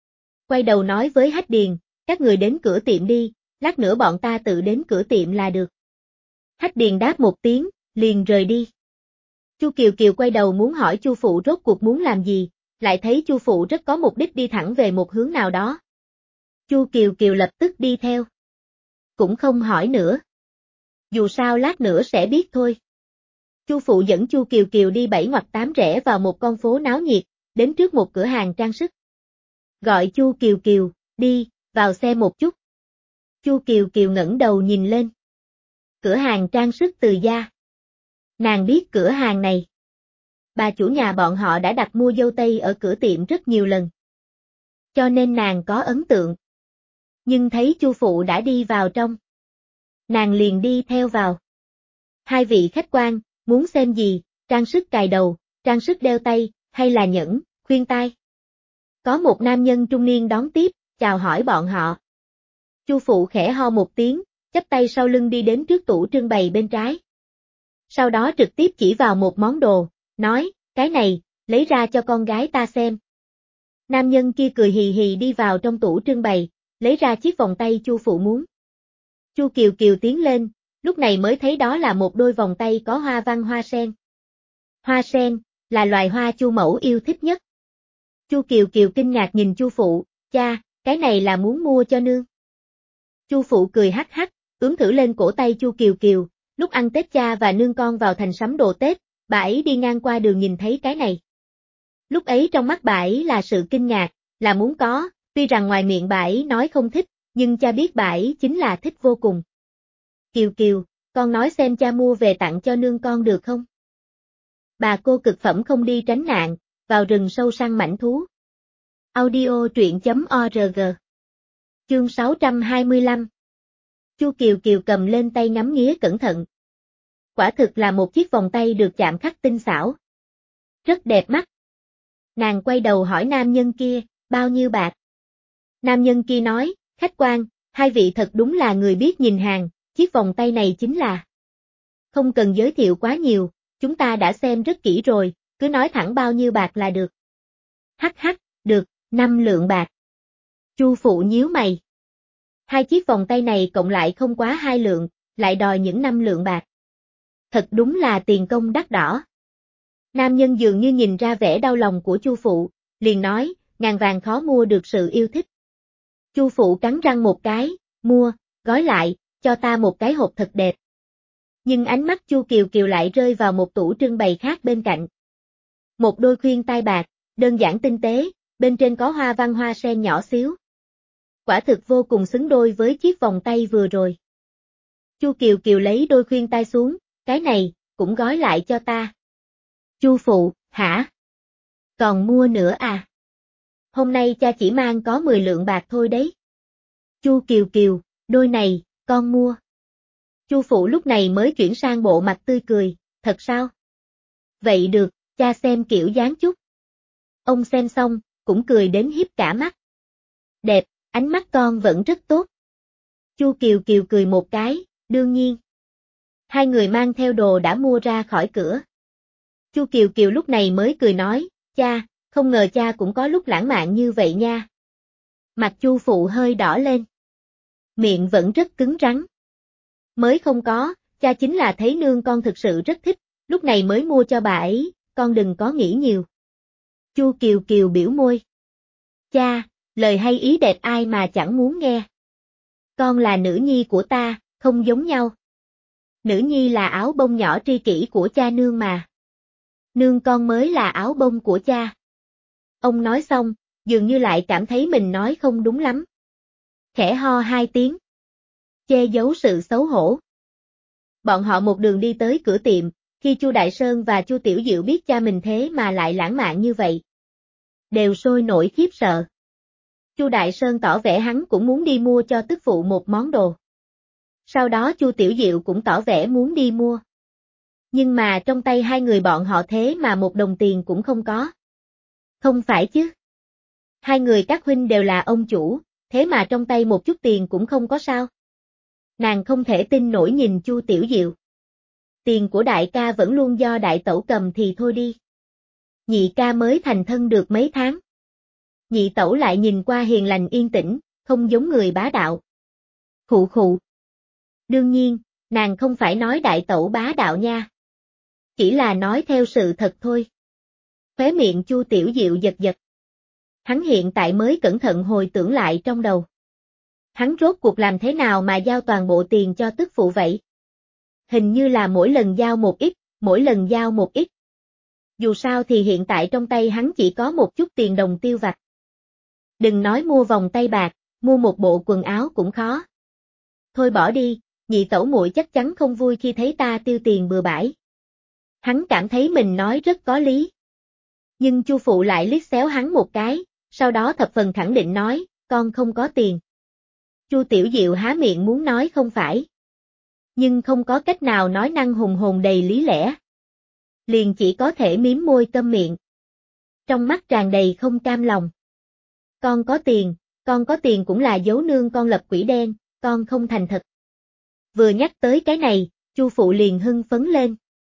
Quay đầu nói với Hách Điền, các người đến cửa tiệm đi, lát nữa bọn ta tự đến cửa tiệm là được. Hách Điền đáp một tiếng, liền rời đi. Chu Kiều Kiều quay đầu muốn hỏi Chu phụ rốt cuộc muốn làm gì, lại thấy Chu phụ rất có mục đích đi thẳng về một hướng nào đó. Chu Kiều Kiều lập tức đi theo. Cũng không hỏi nữa. Dù sao lát nữa sẽ biết thôi. Chu phụ dẫn Chu Kiều Kiều đi bảy ngoặt tám rẽ vào một con phố náo nhiệt, đến trước một cửa hàng trang sức. Gọi Chu Kiều Kiều, đi, vào xem một chút. Chu Kiều Kiều ngẩng đầu nhìn lên. Cửa hàng trang sức Từ Gia. Nàng biết cửa hàng này. Bà chủ nhà bọn họ đã đặt mua dâu tây ở cửa tiệm rất nhiều lần. Cho nên nàng có ấn tượng. Nhưng thấy Chu phụ đã đi vào trong. Nàng liền đi theo vào. Hai vị khách quan, muốn xem gì, trang sức cài đầu, trang sức đeo tay, hay là nhẫn, khuyên tai. Có một nam nhân trung niên đón tiếp, chào hỏi bọn họ. Chu phụ khẽ ho một tiếng, chắp tay sau lưng đi đến trước tủ trưng bày bên trái. Sau đó trực tiếp chỉ vào một món đồ, nói, cái này, lấy ra cho con gái ta xem. Nam nhân kia cười hì hì đi vào trong tủ trưng bày, lấy ra chiếc vòng tay Chu phụ muốn. Chu Kiều Kiều tiến lên, lúc này mới thấy đó là một đôi vòng tay có hoa văn hoa sen. Hoa sen, là loài hoa Chu mẫu yêu thích nhất. Chu Kiều Kiều kinh ngạc nhìn Chu phụ, cha, cái này là muốn mua cho nương. Chu phụ cười hắc hắc, ướm thử lên cổ tay Chu Kiều Kiều, lúc ăn Tết cha và nương con vào thành sắm đồ Tết, bà ấy đi ngang qua đường nhìn thấy cái này. Lúc ấy trong mắt bà ấy là sự kinh ngạc, là muốn có, tuy rằng ngoài miệng bà ấy nói không thích, nhưng cha biết bà ấy chính là thích vô cùng. Kiều Kiều, con nói xem cha mua về tặng cho nương con được không? Bà cô cực phẩm không đi tránh nạn, vào rừng sâu săn mãnh thú. Audio truyện chấm org. Chương sáu trăm hai mươi lăm. Chu Kiều Kiều cầm lên tay ngắm nghía cẩn thận. Quả thực là một chiếc vòng tay được chạm khắc tinh xảo. Rất đẹp mắt. Nàng quay đầu hỏi nam nhân kia, bao nhiêu bạc? Nam nhân kia nói, khách quan, hai vị thật đúng là người biết nhìn hàng, chiếc vòng tay này chính là. Không cần giới thiệu quá nhiều, chúng ta đã xem rất kỹ rồi, cứ nói thẳng bao nhiêu bạc là được. Hắc hắc, được, năm lượng bạc. Chu phụ nhíu mày. Hai chiếc vòng tay này cộng lại không quá hai lượng, lại đòi những năm lượng bạc. Thật đúng là tiền công đắt đỏ. Nam nhân dường như nhìn ra vẻ đau lòng của Chu phụ, liền nói, ngàn vàng khó mua được sự yêu thích. Chu phụ cắn răng một cái, mua, gói lại, cho ta một cái hộp thật đẹp. Nhưng ánh mắt Chu Kiều Kiều lại rơi vào một tủ trưng bày khác bên cạnh. Một đôi khuyên tai bạc, đơn giản tinh tế, bên trên có hoa văn hoa sen nhỏ xíu. Quả thực vô cùng xứng đôi với chiếc vòng tay vừa rồi. Chu Kiều Kiều lấy đôi khuyên tai xuống, cái này, cũng gói lại cho ta. Chu phụ, hả? Còn mua nữa à? Hôm nay cha chỉ mang có mười lượng bạc thôi đấy. Chu Kiều Kiều, đôi này, con mua. Chu phụ lúc này mới chuyển sang bộ mặt tươi cười, thật sao? Vậy được, cha xem kiểu dáng chút. Ông xem xong, cũng cười đến hiếp cả mắt. Đẹp, ánh mắt con vẫn rất tốt. Chu Kiều Kiều cười một cái, đương nhiên. Hai người mang theo đồ đã mua ra khỏi cửa. Chu Kiều Kiều lúc này mới cười nói, cha, không ngờ cha cũng có lúc lãng mạn như vậy nha. Mặt Chu phụ hơi đỏ lên. Miệng vẫn rất cứng rắn. Mới không có, cha chính là thấy nương con thực sự rất thích, lúc này mới mua cho bà ấy, con đừng có nghĩ nhiều. Chu Kiều Kiều biểu môi. Cha, lời hay ý đẹp ai mà chẳng muốn nghe. Con là nữ nhi của ta, không giống nhau. Nữ nhi là áo bông nhỏ tri kỷ của cha nương mà. Nương con mới là áo bông của cha. Ông nói xong, dường như lại cảm thấy mình nói không đúng lắm. Khẽ ho hai tiếng. Che giấu sự xấu hổ. Bọn họ một đường đi tới cửa tiệm, khi Chu Đại Sơn và Chu Tiểu Diệu biết cha mình thế mà lại lãng mạn như vậy. Đều sôi nổi khiếp sợ. Chu Đại Sơn tỏ vẻ hắn cũng muốn đi mua cho tức phụ một món đồ. Sau đó Chu Tiểu Diệu cũng tỏ vẻ muốn đi mua. Nhưng mà trong tay hai người bọn họ thế mà một đồng tiền cũng không có. Không phải chứ. Hai người các huynh đều là ông chủ, thế mà trong tay một chút tiền cũng không có sao. Nàng không thể tin nổi nhìn Chu Tiểu Diệu. Tiền của đại ca vẫn luôn do đại tẩu cầm thì thôi đi. Nhị ca mới thành thân được mấy tháng. Nhị tẩu lại nhìn qua hiền lành yên tĩnh, không giống người bá đạo. Khụ khụ. Đương nhiên, nàng không phải nói đại tẩu bá đạo nha. Chỉ là nói theo sự thật thôi. Khóe miệng Chu Tiểu Diệu giật giật. Hắn hiện tại mới cẩn thận hồi tưởng lại trong đầu. Hắn rốt cuộc làm thế nào mà giao toàn bộ tiền cho tức phụ vậy? Hình như là mỗi lần giao một ít, mỗi lần giao một ít. Dù sao thì hiện tại trong tay hắn chỉ có một chút tiền đồng tiêu vặt. Đừng nói mua vòng tay bạc, mua một bộ quần áo cũng khó. Thôi bỏ đi, nhị tẩu muội chắc chắn không vui khi thấy ta tiêu tiền bừa bãi. Hắn cảm thấy mình nói rất có lý. Nhưng Chu phụ lại liếc xéo hắn một cái, sau đó thập phần khẳng định nói, con không có tiền. Chu Tiểu Diệu há miệng muốn nói không phải. Nhưng không có cách nào nói năng hùng hồn đầy lý lẽ. Liền chỉ có thể miếm môi câm miệng. Trong mắt tràn đầy không cam lòng. Con có tiền, con có tiền cũng là giấu nương con lập quỷ đen, con không thành thật. Vừa nhắc tới cái này, Chu phụ liền hưng phấn lên.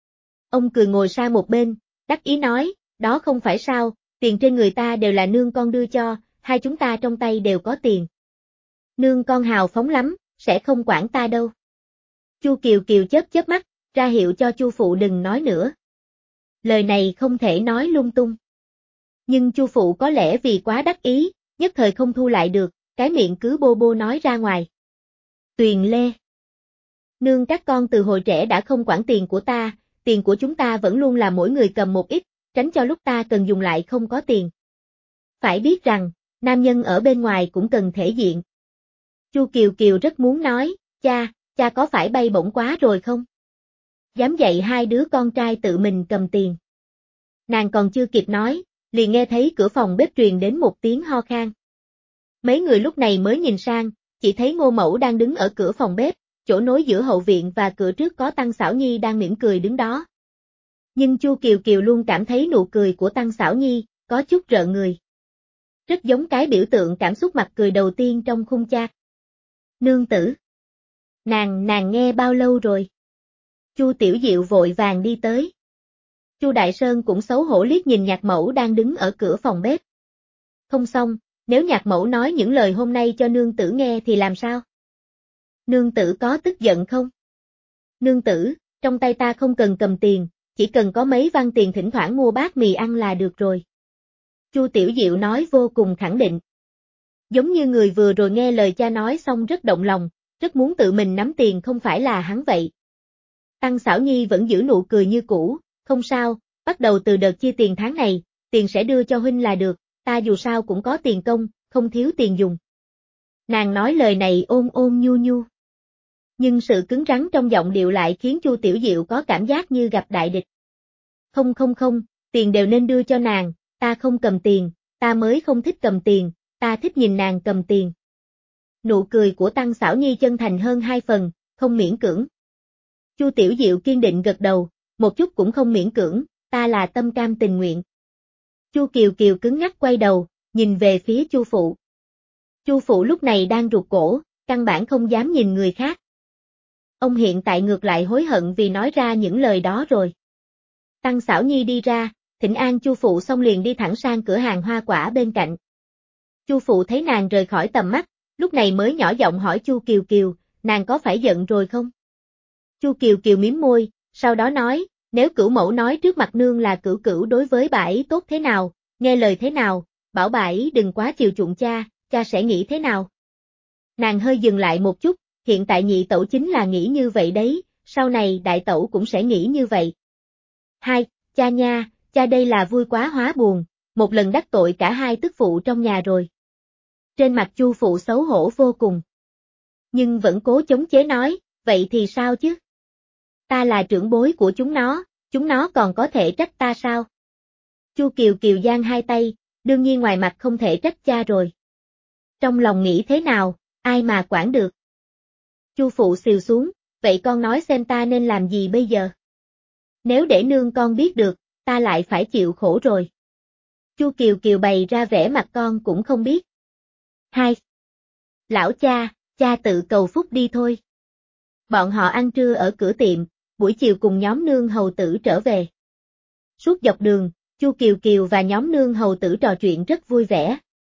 Ông cười ngồi sang một bên, đắc ý nói, đó không phải sao, tiền trên người ta đều là nương con đưa cho, hai chúng ta trong tay đều có tiền. Nương con hào phóng lắm, sẽ không quản ta đâu. Chu Kiều Kiều chớp chớp mắt, ra hiệu cho Chu phụ đừng nói nữa. Lời này không thể nói lung tung. Nhưng Chu phụ có lẽ vì quá đắc ý, nhất thời không thu lại được, cái miệng cứ bô bô nói ra ngoài. Tuyền Lê. Nương các con từ hồi trẻ đã không quản tiền của ta, tiền của chúng ta vẫn luôn là mỗi người cầm một ít, tránh cho lúc ta cần dùng lại không có tiền. Phải biết rằng, nam nhân ở bên ngoài cũng cần thể diện. Chu Kiều Kiều rất muốn nói, cha, cha có phải bay bổng quá rồi không? Dám dạy hai đứa con trai tự mình cầm tiền. Nàng còn chưa kịp nói, liền nghe thấy cửa phòng bếp truyền đến một tiếng ho khan. Mấy người lúc này mới nhìn sang, chỉ thấy Ngô Mẫu đang đứng ở cửa phòng bếp, chỗ nối giữa hậu viện và cửa trước có Tăng Xảo Nhi đang mỉm cười đứng đó. Nhưng Chu Kiều Kiều luôn cảm thấy nụ cười của Tăng Xảo Nhi có chút rợn người. Rất giống cái biểu tượng cảm xúc mặt cười đầu tiên trong khung chat. Nương tử. Nàng, nàng nghe bao lâu rồi? Chu Tiểu Diệu vội vàng đi tới. Chu Đại Sơn cũng xấu hổ liếc nhìn Nhạc Mẫu đang đứng ở cửa phòng bếp. Không xong, nếu Nhạc Mẫu nói những lời hôm nay cho nương tử nghe thì làm sao? Nương tử có tức giận không? Nương tử, trong tay ta không cần cầm tiền, chỉ cần có mấy văn tiền thỉnh thoảng mua bát mì ăn là được rồi. Chu Tiểu Diệu nói vô cùng khẳng định. Giống như người vừa rồi nghe lời cha nói xong rất động lòng, rất muốn tự mình nắm tiền không phải là hắn vậy. Tăng Xảo Nhi vẫn giữ nụ cười như cũ, không sao, bắt đầu từ đợt chia tiền tháng này, tiền sẽ đưa cho huynh là được, ta dù sao cũng có tiền công, không thiếu tiền dùng. Nàng nói lời này ôn ôn nhu nhu. Nhưng sự cứng rắn trong giọng điệu lại khiến Chu Tiểu Diệu có cảm giác như gặp đại địch. Không không không, tiền đều nên đưa cho nàng, ta không cầm tiền, ta mới không thích cầm tiền, ta thích nhìn nàng cầm tiền. Nụ cười của Tăng Xảo Nhi chân thành hơn hai phần, không miễn cưỡng. Chu Tiểu Diệu kiên định gật đầu, một chút cũng không miễn cưỡng, ta là tâm cam tình nguyện. Chu Kiều Kiều cứng ngắc quay đầu, nhìn về phía Chu phụ. Chu phụ lúc này đang rụt cổ, căn bản không dám nhìn người khác. Ông hiện tại ngược lại hối hận vì nói ra những lời đó rồi. Tăng Xảo Nhi đi ra, thỉnh an Chu phụ xong liền đi thẳng sang cửa hàng hoa quả bên cạnh. Chu phụ thấy nàng rời khỏi tầm mắt, lúc này mới nhỏ giọng hỏi Chu Kiều Kiều, nàng có phải giận rồi không? Chu Kiều Kiều mím môi, sau đó nói, nếu cửu mẫu nói trước mặt nương là cửu cửu đối với bà ấy tốt thế nào, nghe lời thế nào, bảo bà ấy đừng quá chiều chuộng cha, cha sẽ nghĩ thế nào? Nàng hơi dừng lại một chút, hiện tại nhị tẩu chính là nghĩ như vậy đấy, sau này đại tẩu cũng sẽ nghĩ như vậy. Hai, cha nha, cha đây là vui quá hóa buồn, một lần đắc tội cả hai tức phụ trong nhà rồi. Trên mặt Chu phụ xấu hổ vô cùng. Nhưng vẫn cố chống chế nói, vậy thì sao chứ? Ta là trưởng bối của chúng nó, chúng nó còn có thể trách ta sao? Chu Kiều Kiều giang hai tay, đương nhiên ngoài mặt không thể trách cha rồi. Trong lòng nghĩ thế nào, ai mà quản được? Chu phụ xìu xuống, vậy con nói xem ta nên làm gì bây giờ? Nếu để nương con biết được, ta lại phải chịu khổ rồi. Chu Kiều Kiều bày ra vẻ mặt con cũng không biết. Hai. Lão cha, cha tự cầu phúc đi thôi. Bọn họ ăn trưa ở cửa tiệm, buổi chiều cùng nhóm nương hầu tử trở về. Suốt dọc đường, Chu Kiều Kiều và nhóm nương hầu tử trò chuyện rất vui vẻ.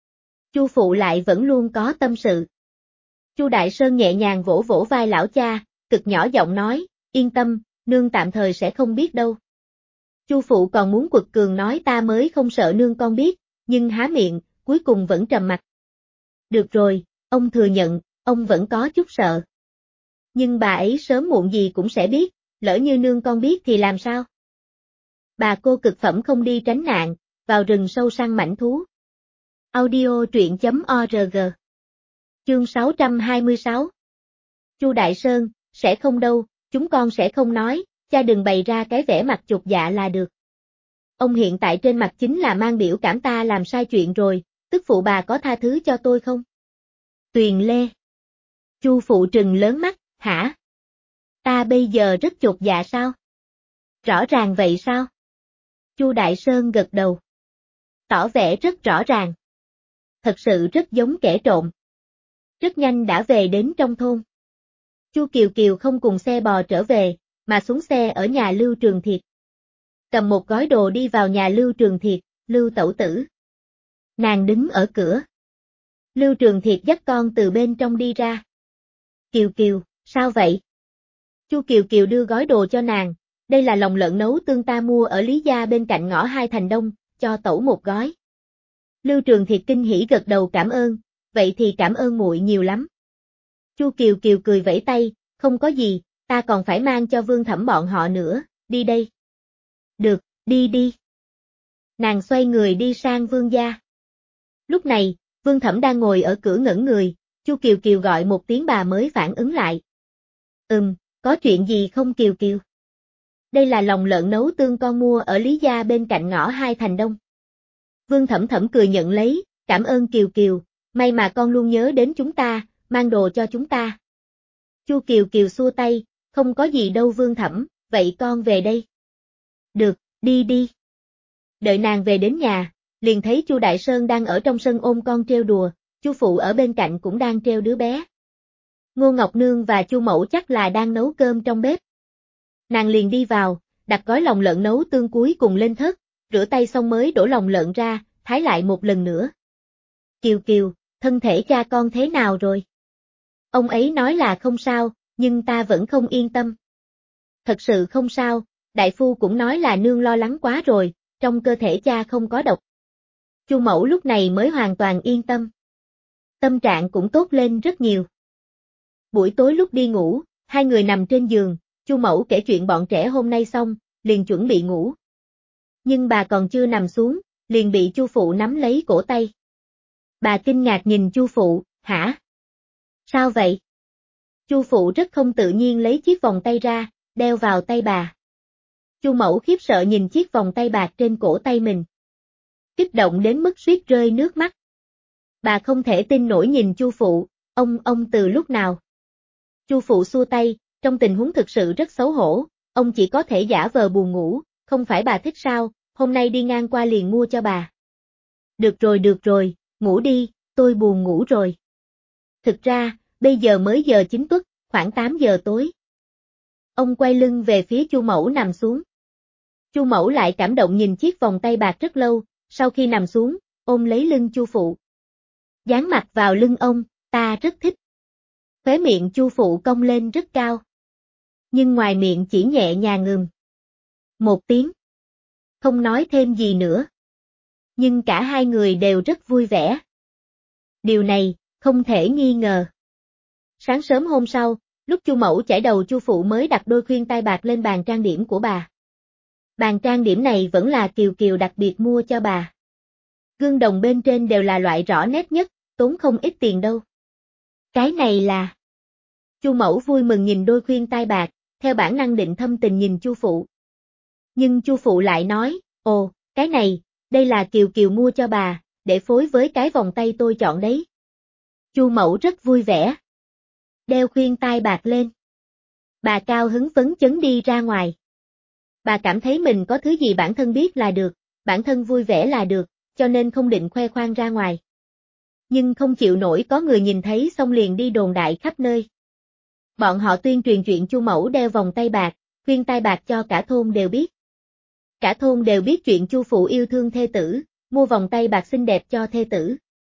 Chu phụ lại vẫn luôn có tâm sự. Chu Đại Sơn nhẹ nhàng vỗ vỗ vai lão cha, cực nhỏ giọng nói, yên tâm, nương tạm thời sẽ không biết đâu. Chu phụ còn muốn quật cường nói ta mới không sợ nương con biết, nhưng há miệng, cuối cùng vẫn trầm mặc. Được rồi, ông thừa nhận, ông vẫn có chút sợ. Nhưng bà ấy sớm muộn gì cũng sẽ biết, lỡ như nương con biết thì làm sao? Bà cô cực phẩm không đi tránh nạn, vào rừng sâu săn mãnh thú. Audio truyện chấm org. Chương sáu trăm hai mươi sáu. Chu Đại Sơn, sẽ không đâu, chúng con sẽ không nói, cha đừng bày ra cái vẻ mặt chột dạ là được. Ông hiện tại trên mặt chính là mang biểu cảm ta làm sai chuyện rồi, tức phụ bà có tha thứ cho tôi không? Tuyền Lê. Chu phụ trừng lớn mắt, hả? Ta bây giờ rất chột dạ sao? Rõ ràng vậy sao? Chu Đại Sơn gật đầu. Tỏ vẻ rất rõ ràng. Thật sự rất giống kẻ trộm. Rất nhanh đã về đến trong thôn. Chu Kiều Kiều không cùng xe bò trở về, mà xuống xe ở nhà Lưu Trường Thiệt. Cầm một gói đồ đi vào nhà Lưu Trường Thiệt, Lưu tẩu tử. Nàng đứng ở cửa. Lưu Trường Thiệt dắt con từ bên trong đi ra. Kiều Kiều, sao vậy? Chu Kiều Kiều đưa gói đồ cho nàng, đây là lòng lợn nấu tương ta mua ở Lý Gia bên cạnh ngõ hai thành Đông, cho tẩu một gói. Lưu Trường Thiệt kinh hỉ gật đầu cảm ơn, vậy thì cảm ơn muội nhiều lắm. Chu Kiều Kiều cười vẫy tay, không có gì, ta còn phải mang cho Vương Thẩm bọn họ nữa, đi đây. Được, đi đi. Nàng xoay người đi sang Vương gia. Lúc này, Vương Thẩm đang ngồi ở cửa ngẩn người, Chu Kiều Kiều gọi một tiếng bà mới phản ứng lại. Ừm, có chuyện gì không Kiều Kiều? Đây là lòng lợn nấu tương con mua ở Lý Gia bên cạnh ngõ hai thành Đông. Vương Thẩm Thẩm cười nhận lấy, cảm ơn Kiều Kiều, may mà con luôn nhớ đến chúng ta, mang đồ cho chúng ta. Chu Kiều Kiều xua tay, không có gì đâu Vương Thẩm, vậy con về đây. Được, đi đi. Đợi nàng về đến nhà, liền thấy Chu Đại Sơn đang ở trong sân ôm con trêu đùa, Chu phụ ở bên cạnh cũng đang trêu đứa bé. Ngô Ngọc Nương và Chu mẫu chắc là đang nấu cơm trong bếp. Nàng liền đi vào, đặt gói lòng lợn nấu tương cuối cùng lên thớt, rửa tay xong mới đổ lòng lợn ra, thái lại một lần nữa. Kiều Kiều, thân thể cha con thế nào rồi? Ông ấy nói là không sao, nhưng ta vẫn không yên tâm. Thật sự không sao, đại phu cũng nói là nương lo lắng quá rồi, trong cơ thể cha không có độc. Chu mẫu lúc này mới hoàn toàn yên tâm. Tâm trạng cũng tốt lên rất nhiều. Buổi tối lúc đi ngủ, hai người nằm trên giường, Chu mẫu kể chuyện bọn trẻ hôm nay xong, liền chuẩn bị ngủ. Nhưng bà còn chưa nằm xuống, liền bị Chu phụ nắm lấy cổ tay. Bà kinh ngạc nhìn Chu phụ, hả? Sao vậy? Chu phụ rất không tự nhiên lấy chiếc vòng tay ra, đeo vào tay bà. Chu mẫu khiếp sợ nhìn chiếc vòng tay bạc trên cổ tay mình. Kích động đến mức suýt rơi nước mắt. Bà không thể tin nổi nhìn Chu phụ, ông ông từ lúc nào? Chu phụ xua tay, trong tình huống thực sự rất xấu hổ, ông chỉ có thể giả vờ buồn ngủ, không phải bà thích sao, hôm nay đi ngang qua liền mua cho bà. Được rồi được rồi, ngủ đi, tôi buồn ngủ rồi. Thực ra, bây giờ mới giờ chính tuất, khoảng tám giờ tối. Ông quay lưng về phía Chu mẫu nằm xuống. Chu mẫu lại cảm động nhìn chiếc vòng tay bạc rất lâu, sau khi nằm xuống, ôm lấy lưng Chu phụ. Dán mặt vào lưng ông, ta rất thích. Khóe miệng Chu phụ cong lên rất cao. Nhưng ngoài miệng chỉ nhẹ nhàng ngừng. Một tiếng. Không nói thêm gì nữa. Nhưng cả hai người đều rất vui vẻ. Điều này, không thể nghi ngờ. Sáng sớm hôm sau, lúc Chu mẫu chải đầu Chu phụ mới đặt đôi khuyên tai bạc lên bàn trang điểm của bà. Bàn trang điểm này vẫn là Kiều Kiều đặc biệt mua cho bà. Gương đồng bên trên đều là loại rõ nét nhất, tốn không ít tiền đâu. Cái này là... Chu mẫu vui mừng nhìn đôi khuyên tai bạc, theo bản năng định thâm tình nhìn Chu phụ. Nhưng Chu phụ lại nói, ồ, cái này, đây là Kiều Kiều mua cho bà, để phối với cái vòng tay tôi chọn đấy. Chu mẫu rất vui vẻ. Đeo khuyên tai bạc lên. Bà cao hứng phấn chấn đi ra ngoài. Bà cảm thấy mình có thứ gì bản thân biết là được, bản thân vui vẻ là được, cho nên không định khoe khoang ra ngoài. Nhưng không chịu nổi có người nhìn thấy xong liền đi đồn đại khắp nơi. Bọn họ tuyên truyền chuyện Chu mẫu đeo vòng tay bạc, khuyên tai bạc cho cả thôn đều biết. Cả thôn đều biết chuyện Chu phụ yêu thương thê tử, mua vòng tay bạc xinh đẹp cho thê tử.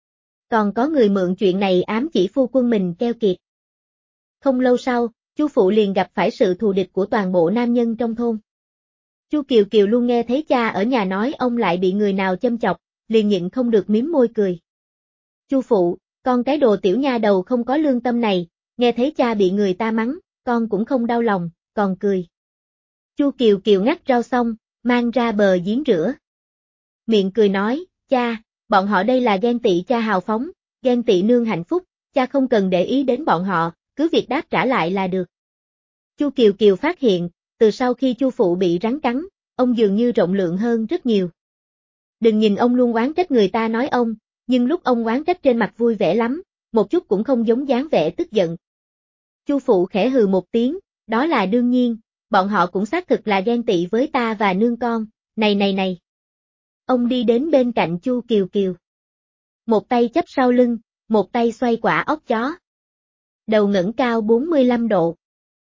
Còn có người mượn chuyện này ám chỉ phu quân mình keo kiệt. Không lâu sau, Chu phụ liền gặp phải sự thù địch của toàn bộ nam nhân trong thôn. Chu Kiều Kiều luôn nghe thấy cha ở nhà nói ông lại bị người nào châm chọc, liền nhịn không được mím môi cười. Chu phụ, con cái đồ tiểu nha đầu không có lương tâm này, nghe thấy cha bị người ta mắng, con cũng không đau lòng, còn cười. Chu Kiều Kiều ngắt rau xong, mang ra bờ giếng rửa. Miệng cười nói, cha, bọn họ đây là ghen tị cha hào phóng, ghen tị nương hạnh phúc, cha không cần để ý đến bọn họ, cứ việc đáp trả lại là được. Chu Kiều Kiều phát hiện, từ sau khi Chu phụ bị rắn cắn, ông dường như rộng lượng hơn rất nhiều. Đừng nhìn ông luôn oán trách người ta nói ông, nhưng lúc ông oán trách trên mặt vui vẻ lắm, một chút cũng không giống dáng vẻ tức giận. Chu phụ khẽ hừ một tiếng, đó là đương nhiên, bọn họ cũng xác thực là ghen tị với ta và nương con, này này này. Ông đi đến bên cạnh Chu Kiều Kiều. Một tay chắp sau lưng, một tay xoay quả ốc chó. Đầu ngẩng cao bốn mươi lăm độ.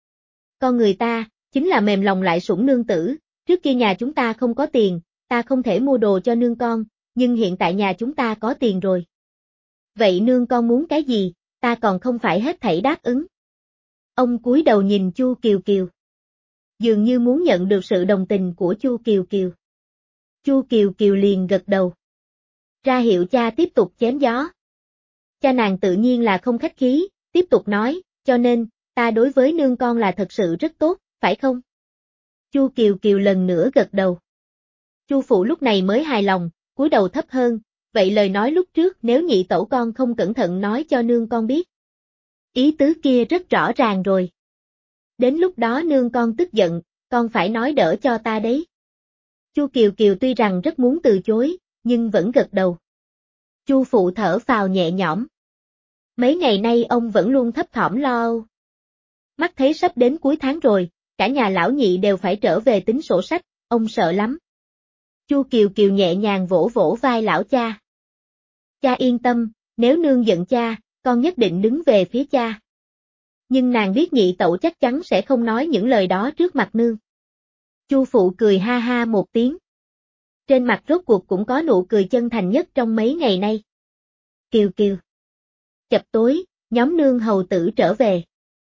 Con người ta, chính là mềm lòng lại sủng nương tử, trước kia nhà chúng ta không có tiền, ta không thể mua đồ cho nương con, nhưng hiện tại nhà chúng ta có tiền rồi. Vậy nương con muốn cái gì, ta còn không phải hết thảy đáp ứng. Ông cúi đầu nhìn Chu Kiều Kiều. Dường như muốn nhận được sự đồng tình của Chu Kiều Kiều. Chu Kiều Kiều liền gật đầu. Ra hiệu cha tiếp tục chém gió. Cha nàng tự nhiên là không khách khí, tiếp tục nói, cho nên, ta đối với nương con là thật sự rất tốt, phải không? Chu Kiều Kiều lần nữa gật đầu. Chu phụ lúc này mới hài lòng, cúi đầu thấp hơn, vậy lời nói lúc trước nếu nhị tẩu con không cẩn thận nói cho nương con biết. Ý tứ kia rất rõ ràng rồi. Đến lúc đó nương con tức giận, con phải nói đỡ cho ta đấy. Chu Kiều Kiều tuy rằng rất muốn từ chối, nhưng vẫn gật đầu. Chu phụ thở phào nhẹ nhõm. Mấy ngày nay ông vẫn luôn thấp thỏm lo âu. Mắt thấy sắp đến cuối tháng rồi, cả nhà lão nhị đều phải trở về tính sổ sách, ông sợ lắm. Chu Kiều Kiều nhẹ nhàng vỗ vỗ vai lão cha. Cha yên tâm, nếu nương giận cha, con nhất định đứng về phía cha. Nhưng nàng biết nhị tẩu chắc chắn sẽ không nói những lời đó trước mặt nương. Chu phụ cười ha ha một tiếng. Trên mặt rốt cuộc cũng có nụ cười chân thành nhất trong mấy ngày nay. Kiều Kiều. Chập tối, nhóm nương hầu tử trở về.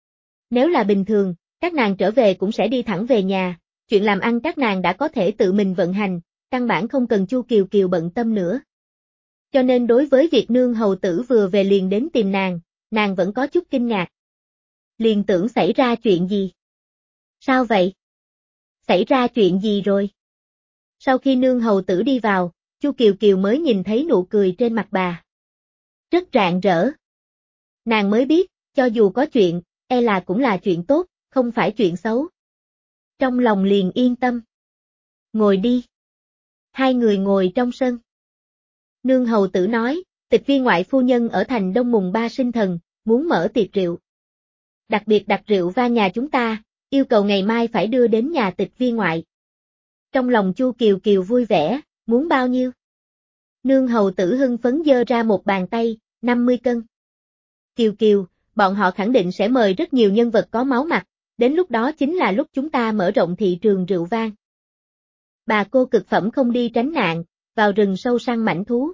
Nếu là bình thường, các nàng trở về cũng sẽ đi thẳng về nhà, chuyện làm ăn các nàng đã có thể tự mình vận hành, căn bản không cần Chu Kiều Kiều bận tâm nữa. Cho nên đối với việc nương hầu tử vừa về liền đến tìm nàng, nàng vẫn có chút kinh ngạc. Liền tưởng xảy ra chuyện gì? Sao vậy? Xảy ra chuyện gì rồi? Sau khi nương hầu tử đi vào, Chu Kiều Kiều mới nhìn thấy nụ cười trên mặt bà. Rất rạng rỡ. Nàng mới biết, cho dù có chuyện, e là cũng là chuyện tốt, không phải chuyện xấu. Trong lòng liền yên tâm. Ngồi đi. Hai người ngồi trong sân. Nương hầu tử nói, tịch viên ngoại phu nhân ở thành Đông mùng ba sinh thần, muốn mở tiệc rượu. Đặc biệt đặt rượu vang nhà chúng ta, yêu cầu ngày mai phải đưa đến nhà tịch viên ngoại. Trong lòng Chu Kiều Kiều vui vẻ, muốn bao nhiêu? Nương hầu tử hưng phấn giơ ra một bàn tay, năm mươi cân. Kiều Kiều, bọn họ khẳng định sẽ mời rất nhiều nhân vật có máu mặt, đến lúc đó chính là lúc chúng ta mở rộng thị trường rượu vang. Bà cô cực phẩm không đi tránh nạn, vào rừng sâu săn mãnh thú.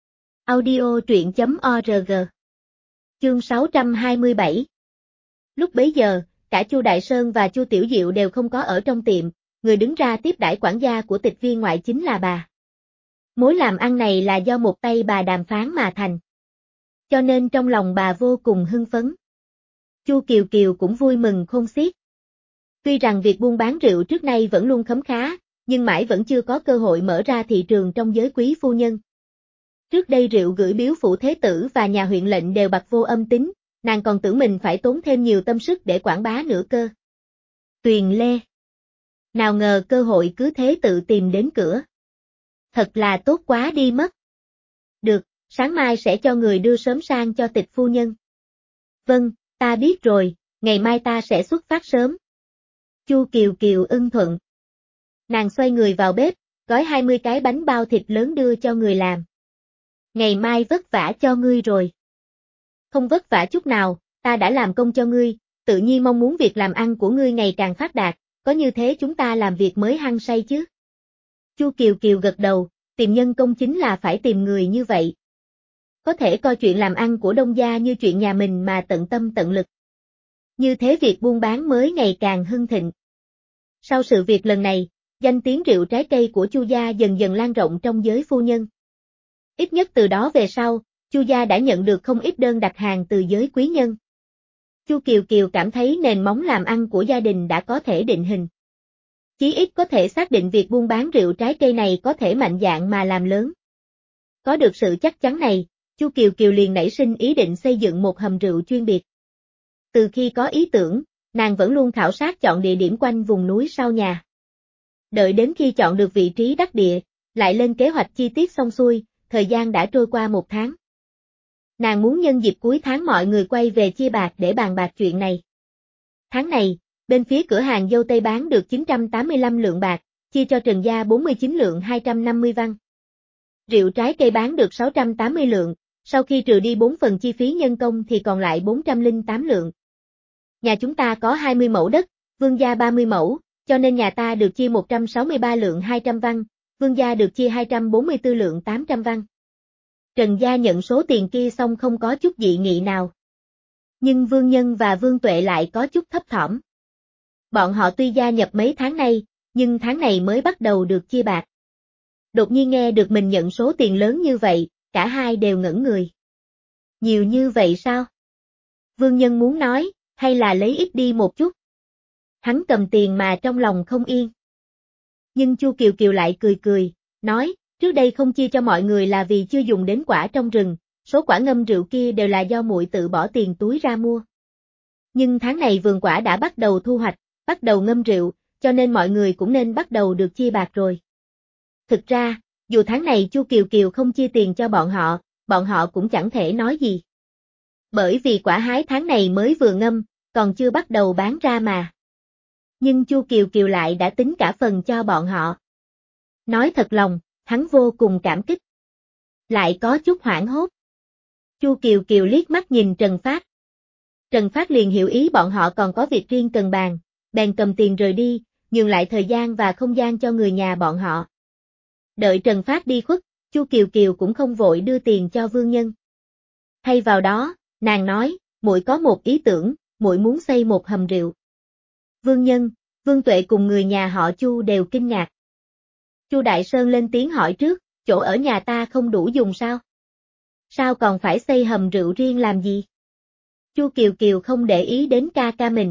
Audio truyện chấm org. Chương sáu trăm hai mươi bảy. Lúc bấy giờ, cả Chu Đại Sơn và Chu Tiểu Diệu đều không có ở trong tiệm, người đứng ra tiếp đãi quản gia của tịch viên ngoại chính là bà. Mối làm ăn này là do một tay bà đàm phán mà thành. Cho nên trong lòng bà vô cùng hưng phấn. Chu Kiều Kiều cũng vui mừng khôn xiết. Tuy rằng việc buôn bán rượu trước nay vẫn luôn khấm khá, nhưng mãi vẫn chưa có cơ hội mở ra thị trường trong giới quý phu nhân. Trước đây rượu gửi biếu phủ thế tử và nhà huyện lệnh đều bạc vô âm tín, nàng còn tưởng mình phải tốn thêm nhiều tâm sức để quảng bá nữa cơ. Tuyền Lê. Nào ngờ cơ hội cứ thế tự tìm đến cửa. Thật là tốt quá đi mất. Được, sáng mai sẽ cho người đưa sớm sang cho tịch phu nhân. Vâng, ta biết rồi, ngày mai ta sẽ xuất phát sớm. Chu Kiều Kiều ưng thuận. Nàng xoay người vào bếp, gói hai mươi cái bánh bao thịt lớn đưa cho người làm. Ngày mai vất vả cho ngươi rồi. Không vất vả chút nào, ta đã làm công cho ngươi, tự nhiên mong muốn việc làm ăn của ngươi ngày càng phát đạt, có như thế chúng ta làm việc mới hăng say chứ. Chu Kiều Kiều gật đầu, tìm nhân công chính là phải tìm người như vậy. có thể coi chuyện làm ăn của Đông gia như chuyện nhà mình mà tận tâm tận lực. Như thế việc buôn bán mới ngày càng hưng thịnh. Sau sự việc lần này, danh tiếng rượu trái cây của Chu gia dần dần lan rộng trong giới phu nhân. Ít nhất từ đó về sau, Chu gia đã nhận được không ít đơn đặt hàng từ giới quý nhân. Chu Kiều Kiều cảm thấy nền móng làm ăn của gia đình đã có thể định hình. Chí ít có thể xác định việc buôn bán rượu trái cây này có thể mạnh dạn mà làm lớn. Có được sự chắc chắn này, Chu Kiều Kiều liền nảy sinh ý định xây dựng một hầm rượu chuyên biệt. Từ khi có ý tưởng, nàng vẫn luôn khảo sát chọn địa điểm quanh vùng núi sau nhà. Đợi đến khi chọn được vị trí đắc địa, lại lên kế hoạch chi tiết xong xuôi, thời gian đã trôi qua một tháng. Nàng muốn nhân dịp cuối tháng mọi người quay về chia bạc để bàn bạc chuyện này. Tháng này, bên phía cửa hàng dâu tây bán được chín trăm tám mươi lăm lượng bạc, chia cho Trần gia bốn mươi chín lượng hai trăm năm mươi văn. Rượu trái cây bán được sáu trăm tám mươi lượng, sau khi trừ đi bốn phần chi phí nhân công thì còn lại bốn trăm lẻ tám lượng. Nhà chúng ta có hai mươi mẫu đất, Vương gia ba mươi mẫu, cho nên nhà ta được chia một trăm sáu mươi ba lượng hai trăm văn, Vương gia được chia hai trăm bốn mươi tư lượng tám trăm văn. Trần gia nhận số tiền kia xong không có chút dị nghị nào. Nhưng Vương Nhân và Vương Tuệ lại có chút thấp thỏm. Bọn họ tuy gia nhập mấy tháng nay, nhưng tháng này mới bắt đầu được chia bạc. Đột nhiên nghe được mình nhận số tiền lớn như vậy, cả hai đều ngẩn người. Nhiều như vậy sao? Vương Nhân muốn nói, hay là lấy ít đi một chút? Hắn cầm tiền mà trong lòng không yên. Nhưng Chu Kiều Kiều lại cười cười, nói, trước đây không chia cho mọi người là vì chưa dùng đến quả trong rừng, số quả ngâm rượu kia đều là do muội tự bỏ tiền túi ra mua. Nhưng tháng này vườn quả đã bắt đầu thu hoạch, bắt đầu ngâm rượu, cho nên mọi người cũng nên bắt đầu được chia bạc rồi. Thực ra, dù tháng này Chu Kiều Kiều không chia tiền cho bọn họ, bọn họ cũng chẳng thể nói gì. Bởi vì quả hái tháng này mới vừa ngâm, còn chưa bắt đầu bán ra mà. Nhưng Chu Kiều Kiều lại đã tính cả phần cho bọn họ. Nói thật lòng, hắn vô cùng cảm kích. Lại có chút hoảng hốt. Chu Kiều Kiều liếc mắt nhìn Trần Phát. Trần Phát liền hiểu ý bọn họ còn có việc riêng cần bàn, bèn cầm tiền rời đi, nhường lại thời gian và không gian cho người nhà bọn họ. Đợi Trần Phát đi khuất, Chu Kiều Kiều cũng không vội đưa tiền cho Vương Nhân. Thay vào đó, nàng nói, muội có một ý tưởng, muội muốn xây một hầm rượu. Vương Nhân, Vương Tuệ cùng người nhà họ Chu đều kinh ngạc. Chu Đại Sơn lên tiếng hỏi trước, chỗ ở nhà ta không đủ dùng sao? Sao còn phải xây hầm rượu riêng làm gì? Chu Kiều Kiều không để ý đến ca ca mình.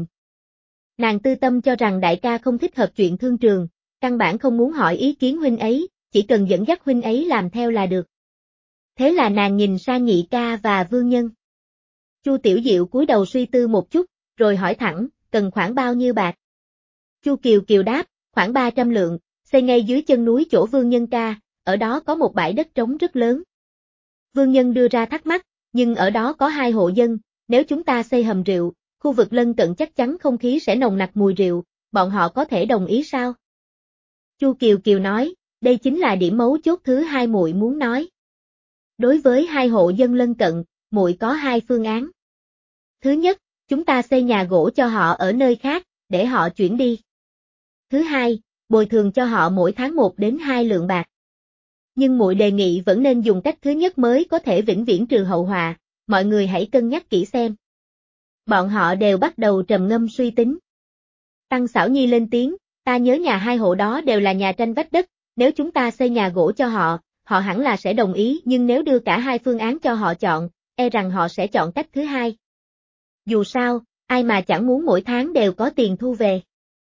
Nàng tư tâm cho rằng đại ca không thích hợp chuyện thương trường, căn bản không muốn hỏi ý kiến huynh ấy, chỉ cần dẫn dắt huynh ấy làm theo là được. Thế là nàng nhìn sang nhị ca và Vương Nhân. Chu Tiểu Diệu cúi đầu suy tư một chút, rồi hỏi thẳng, cần khoảng bao nhiêu bạc? Chu Kiều Kiều đáp, khoảng ba trăm lượng, xây ngay dưới chân núi chỗ Vương Nhân ca, ở đó có một bãi đất trống rất lớn. Vương Nhân đưa ra thắc mắc, nhưng ở đó có hai hộ dân, nếu chúng ta xây hầm rượu, khu vực lân cận chắc chắn không khí sẽ nồng nặc mùi rượu, bọn họ có thể đồng ý sao? Chu Kiều Kiều nói, đây chính là điểm mấu chốt thứ hai muội muốn nói. Đối với hai hộ dân lân cận, muội có hai phương án. Thứ nhất, chúng ta xây nhà gỗ cho họ ở nơi khác, để họ chuyển đi. Thứ hai, bồi thường cho họ mỗi tháng một đến hai lượng bạc. Nhưng muội đề nghị vẫn nên dùng cách thứ nhất mới có thể vĩnh viễn trừ hậu họa, mọi người hãy cân nhắc kỹ xem. Bọn họ đều bắt đầu trầm ngâm suy tính. Tăng Xảo Nhi lên tiếng, ta nhớ nhà hai hộ đó đều là nhà tranh vách đất, nếu chúng ta xây nhà gỗ cho họ, họ hẳn là sẽ đồng ý, nhưng nếu đưa cả hai phương án cho họ chọn, e rằng họ sẽ chọn cách thứ hai. Dù sao, ai mà chẳng muốn mỗi tháng đều có tiền thu về.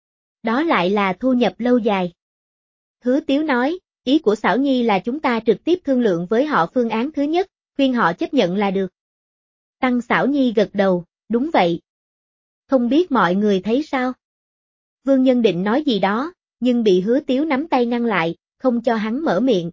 Đó lại là thu nhập lâu dài. Hứa Tiếu nói, ý của Xảo Nhi là chúng ta trực tiếp thương lượng với họ phương án thứ nhất, khuyên họ chấp nhận là được. Tăng Xảo Nhi gật đầu, đúng vậy. Không biết mọi người thấy sao? Vương Nhân định nói gì đó, nhưng bị Hứa Tiếu nắm tay ngăn lại, không cho hắn mở miệng.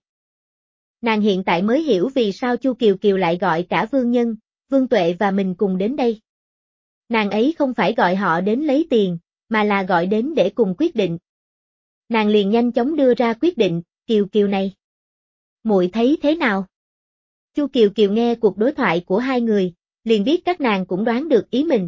Nàng hiện tại mới hiểu vì sao Chu Kiều Kiều lại gọi cả Vương Nhân, Vương Tuệ và mình cùng đến đây. Nàng ấy không phải gọi họ đến lấy tiền, mà là gọi đến để cùng quyết định. Nàng liền nhanh chóng đưa ra quyết định, Kiều Kiều này. Muội thấy thế nào? Chu Kiều Kiều nghe cuộc đối thoại của hai người, liền biết các nàng cũng đoán được ý mình.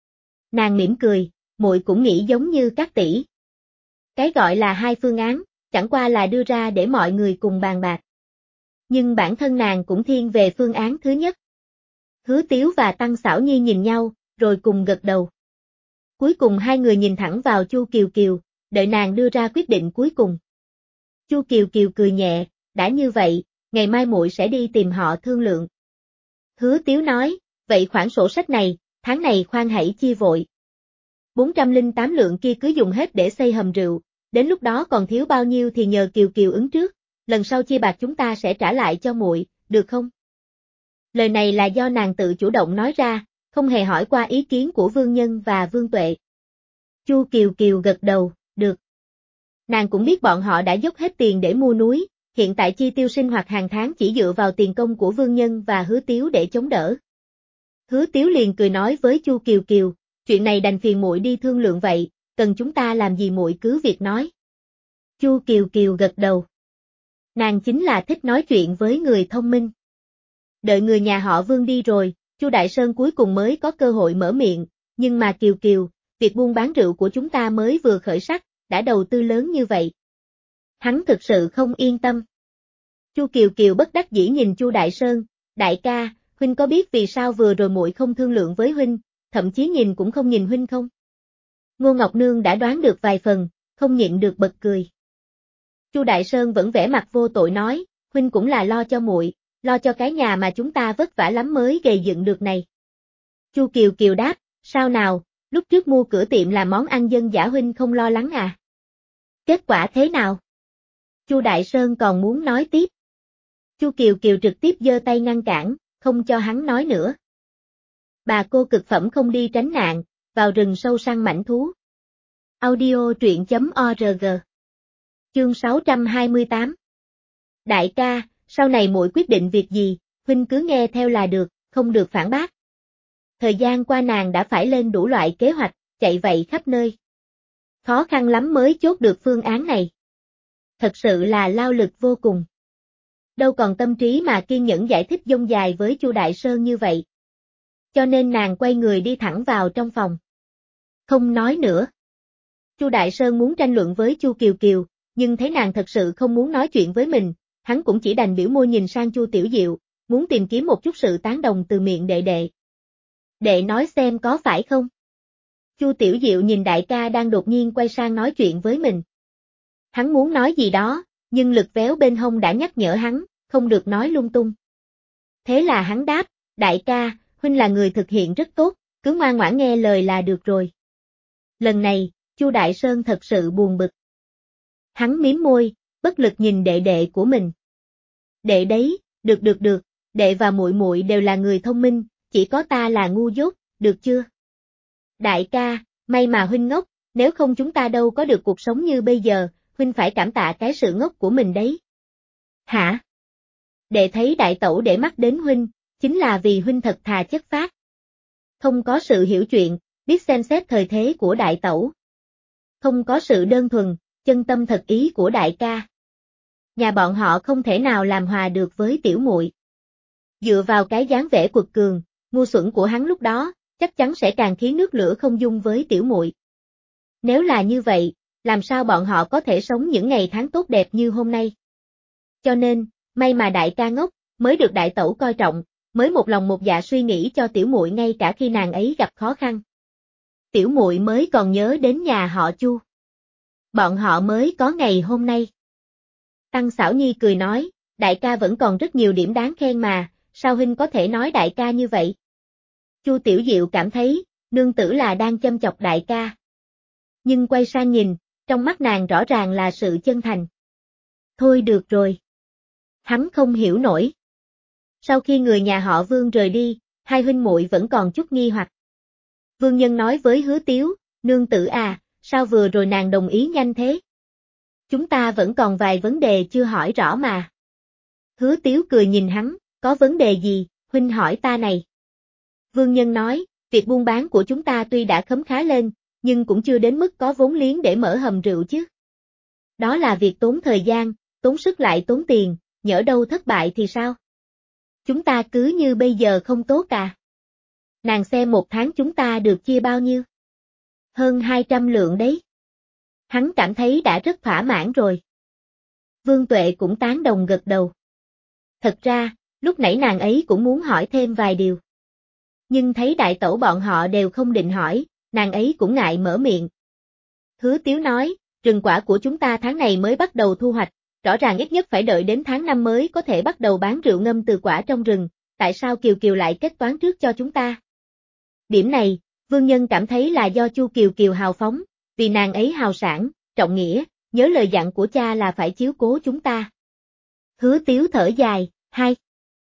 Nàng mỉm cười, muội cũng nghĩ giống như các tỷ. Cái gọi là hai phương án, chẳng qua là đưa ra để mọi người cùng bàn bạc. nhưng bản thân nàng cũng thiên về phương án thứ nhất. Hứa Tiếu và Tăng Xảo Nhi nhìn nhau, rồi cùng gật đầu. Cuối cùng hai người nhìn thẳng vào Chu Kiều Kiều, đợi nàng đưa ra quyết định cuối cùng. Chu Kiều Kiều cười nhẹ, đã như vậy, ngày mai muội sẽ đi tìm họ thương lượng. Hứa Tiếu nói, vậy khoản sổ sách này, tháng này khoan hãy chia vội. bốn trăm lẻ tám lượng kia cứ dùng hết để xây hầm rượu, đến lúc đó còn thiếu bao nhiêu thì nhờ Kiều Kiều ứng trước, lần sau chia bạc chúng ta sẽ trả lại cho muội, được không? Lời này là do nàng tự chủ động nói ra, không hề hỏi qua ý kiến của Vương Nhân và Vương Tuệ. Chu Kiều Kiều gật đầu, được. Nàng cũng biết bọn họ đã dốc hết tiền để mua núi, hiện tại chi tiêu sinh hoạt hàng tháng chỉ dựa vào tiền công của Vương Nhân và Hứa Tiếu để chống đỡ. Hứa Tiếu liền cười nói với Chu Kiều Kiều, chuyện này đành phiền muội đi thương lượng vậy, cần chúng ta làm gì muội cứ việc nói. Chu Kiều Kiều gật đầu. Nàng chính là thích nói chuyện với người thông minh. Đợi người nhà họ Vương đi rồi, Chu Đại Sơn cuối cùng mới có cơ hội mở miệng, nhưng mà Kiều Kiều, việc buôn bán rượu của chúng ta mới vừa khởi sắc, đã đầu tư lớn như vậy. Hắn thực sự không yên tâm. Chu Kiều Kiều bất đắc dĩ nhìn Chu Đại Sơn, đại ca, huynh có biết vì sao vừa rồi muội không thương lượng với huynh, thậm chí nhìn cũng không nhìn huynh không? Ngô Ngọc Nương đã đoán được vài phần, không nhịn được bật cười. Chu Đại Sơn vẫn vẻ mặt vô tội nói, huynh cũng là lo cho muội, lo cho cái nhà mà chúng ta vất vả lắm mới gầy dựng được này. Chu Kiều Kiều đáp, sao nào, lúc trước mua cửa tiệm làm món ăn dân dã huynh không lo lắng à? Kết quả thế nào? Chu Đại Sơn còn muốn nói tiếp. Chu Kiều Kiều trực tiếp giơ tay ngăn cản, không cho hắn nói nữa. Bà cô cực phẩm không đi tránh nạn, vào rừng sâu săn mãnh thú. Audio truyện chấm org. Chương sáu trăm hai mươi tám. Đại ca, sau này muội quyết định việc gì, huynh cứ nghe theo là được, không được phản bác. Thời gian qua nàng đã phải lên đủ loại kế hoạch, chạy vậy khắp nơi. Khó khăn lắm mới chốt được phương án này. Thật sự là lao lực vô cùng. Đâu còn tâm trí mà kiên nhẫn giải thích dông dài với Chu Đại Sơn như vậy. Cho nên nàng quay người đi thẳng vào trong phòng. Không nói nữa. Chu Đại Sơn muốn tranh luận với Chu Kiều Kiều, nhưng thấy nàng thật sự không muốn nói chuyện với mình, hắn cũng chỉ đành biểu môi nhìn sang Chu Tiểu Diệu, muốn tìm kiếm một chút sự tán đồng từ miệng đệ đệ. Đệ nói xem có phải không? Chu Tiểu Diệu nhìn đại ca đang đột nhiên quay sang nói chuyện với mình. Hắn muốn nói gì đó, nhưng lực véo bên hông đã nhắc nhở hắn, không được nói lung tung. Thế là hắn đáp, đại ca, huynh là người thực hiện rất tốt, cứ ngoan ngoãn nghe lời là được rồi. Lần này, Chu Đại Sơn thật sự buồn bực. Hắn mím môi, bất lực nhìn đệ đệ của mình. Đệ đấy, được được được, đệ và muội muội đều là người thông minh, chỉ có ta là ngu dốt, được chưa? Đại ca, may mà huynh ngốc, nếu không chúng ta đâu có được cuộc sống như bây giờ, huynh phải cảm tạ cái sự ngốc của mình đấy. Hả? Đệ thấy đại tẩu để mắt đến huynh, chính là vì huynh thật thà chất phác. Không có sự hiểu chuyện, biết xem xét thời thế của đại tẩu. Không có sự đơn thuần, chân tâm thật ý của đại ca. Nhà bọn họ không thể nào làm hòa được với tiểu muội. Dựa vào cái dáng vẻ quật cường, ngu xuẩn của hắn lúc đó, chắc chắn sẽ càng khiến nước lửa không dung với tiểu muội. Nếu là như vậy, làm sao bọn họ có thể sống những ngày tháng tốt đẹp như hôm nay? Cho nên, may mà đại ca ngốc, mới được đại tẩu coi trọng, mới một lòng một dạ suy nghĩ cho tiểu muội ngay cả khi nàng ấy gặp khó khăn. Tiểu muội mới còn nhớ đến nhà họ Chu. Bọn họ mới có ngày hôm nay. Tăng Xảo Nhi cười nói, đại ca vẫn còn rất nhiều điểm đáng khen mà, sao huynh có thể nói đại ca như vậy? Chu Tiểu Diệu cảm thấy, nương tử là đang châm chọc đại ca. Nhưng quay sang nhìn, trong mắt nàng rõ ràng là sự chân thành. Thôi được rồi. Hắn không hiểu nổi. Sau khi người nhà họ Vương rời đi, hai huynh muội vẫn còn chút nghi hoặc. Vương Nhân nói với Hứa Tiếu, nương tử à, sao vừa rồi nàng đồng ý nhanh thế? Chúng ta vẫn còn vài vấn đề chưa hỏi rõ mà. Hứa Tiếu cười nhìn hắn, có vấn đề gì, huynh hỏi ta này. Vương Nhân nói, việc buôn bán của chúng ta tuy đã khấm khá lên, nhưng cũng chưa đến mức có vốn liếng để mở hầm rượu chứ. Đó là việc tốn thời gian, tốn sức lại tốn tiền, nhỡ đâu thất bại thì sao? Chúng ta cứ như bây giờ không tốt à? Nàng xem một tháng chúng ta được chia bao nhiêu? Hơn hai trăm lượng đấy. Hắn cảm thấy đã rất thỏa mãn rồi. Vương Tuệ cũng tán đồng gật đầu. Thật ra, lúc nãy nàng ấy cũng muốn hỏi thêm vài điều. Nhưng thấy đại tẩu bọn họ đều không định hỏi, nàng ấy cũng ngại mở miệng. Hứa Tiếu nói, rừng quả của chúng ta tháng này mới bắt đầu thu hoạch, rõ ràng ít nhất phải đợi đến tháng năm mới có thể bắt đầu bán rượu ngâm từ quả trong rừng, tại sao Kiều Kiều lại kết toán trước cho chúng ta? Điểm này, Vương Nhân cảm thấy là do Chu Kiều Kiều hào phóng, vì nàng ấy hào sản, trọng nghĩa, nhớ lời dặn của cha là phải chiếu cố chúng ta. Hứa Tiếu thở dài, hai.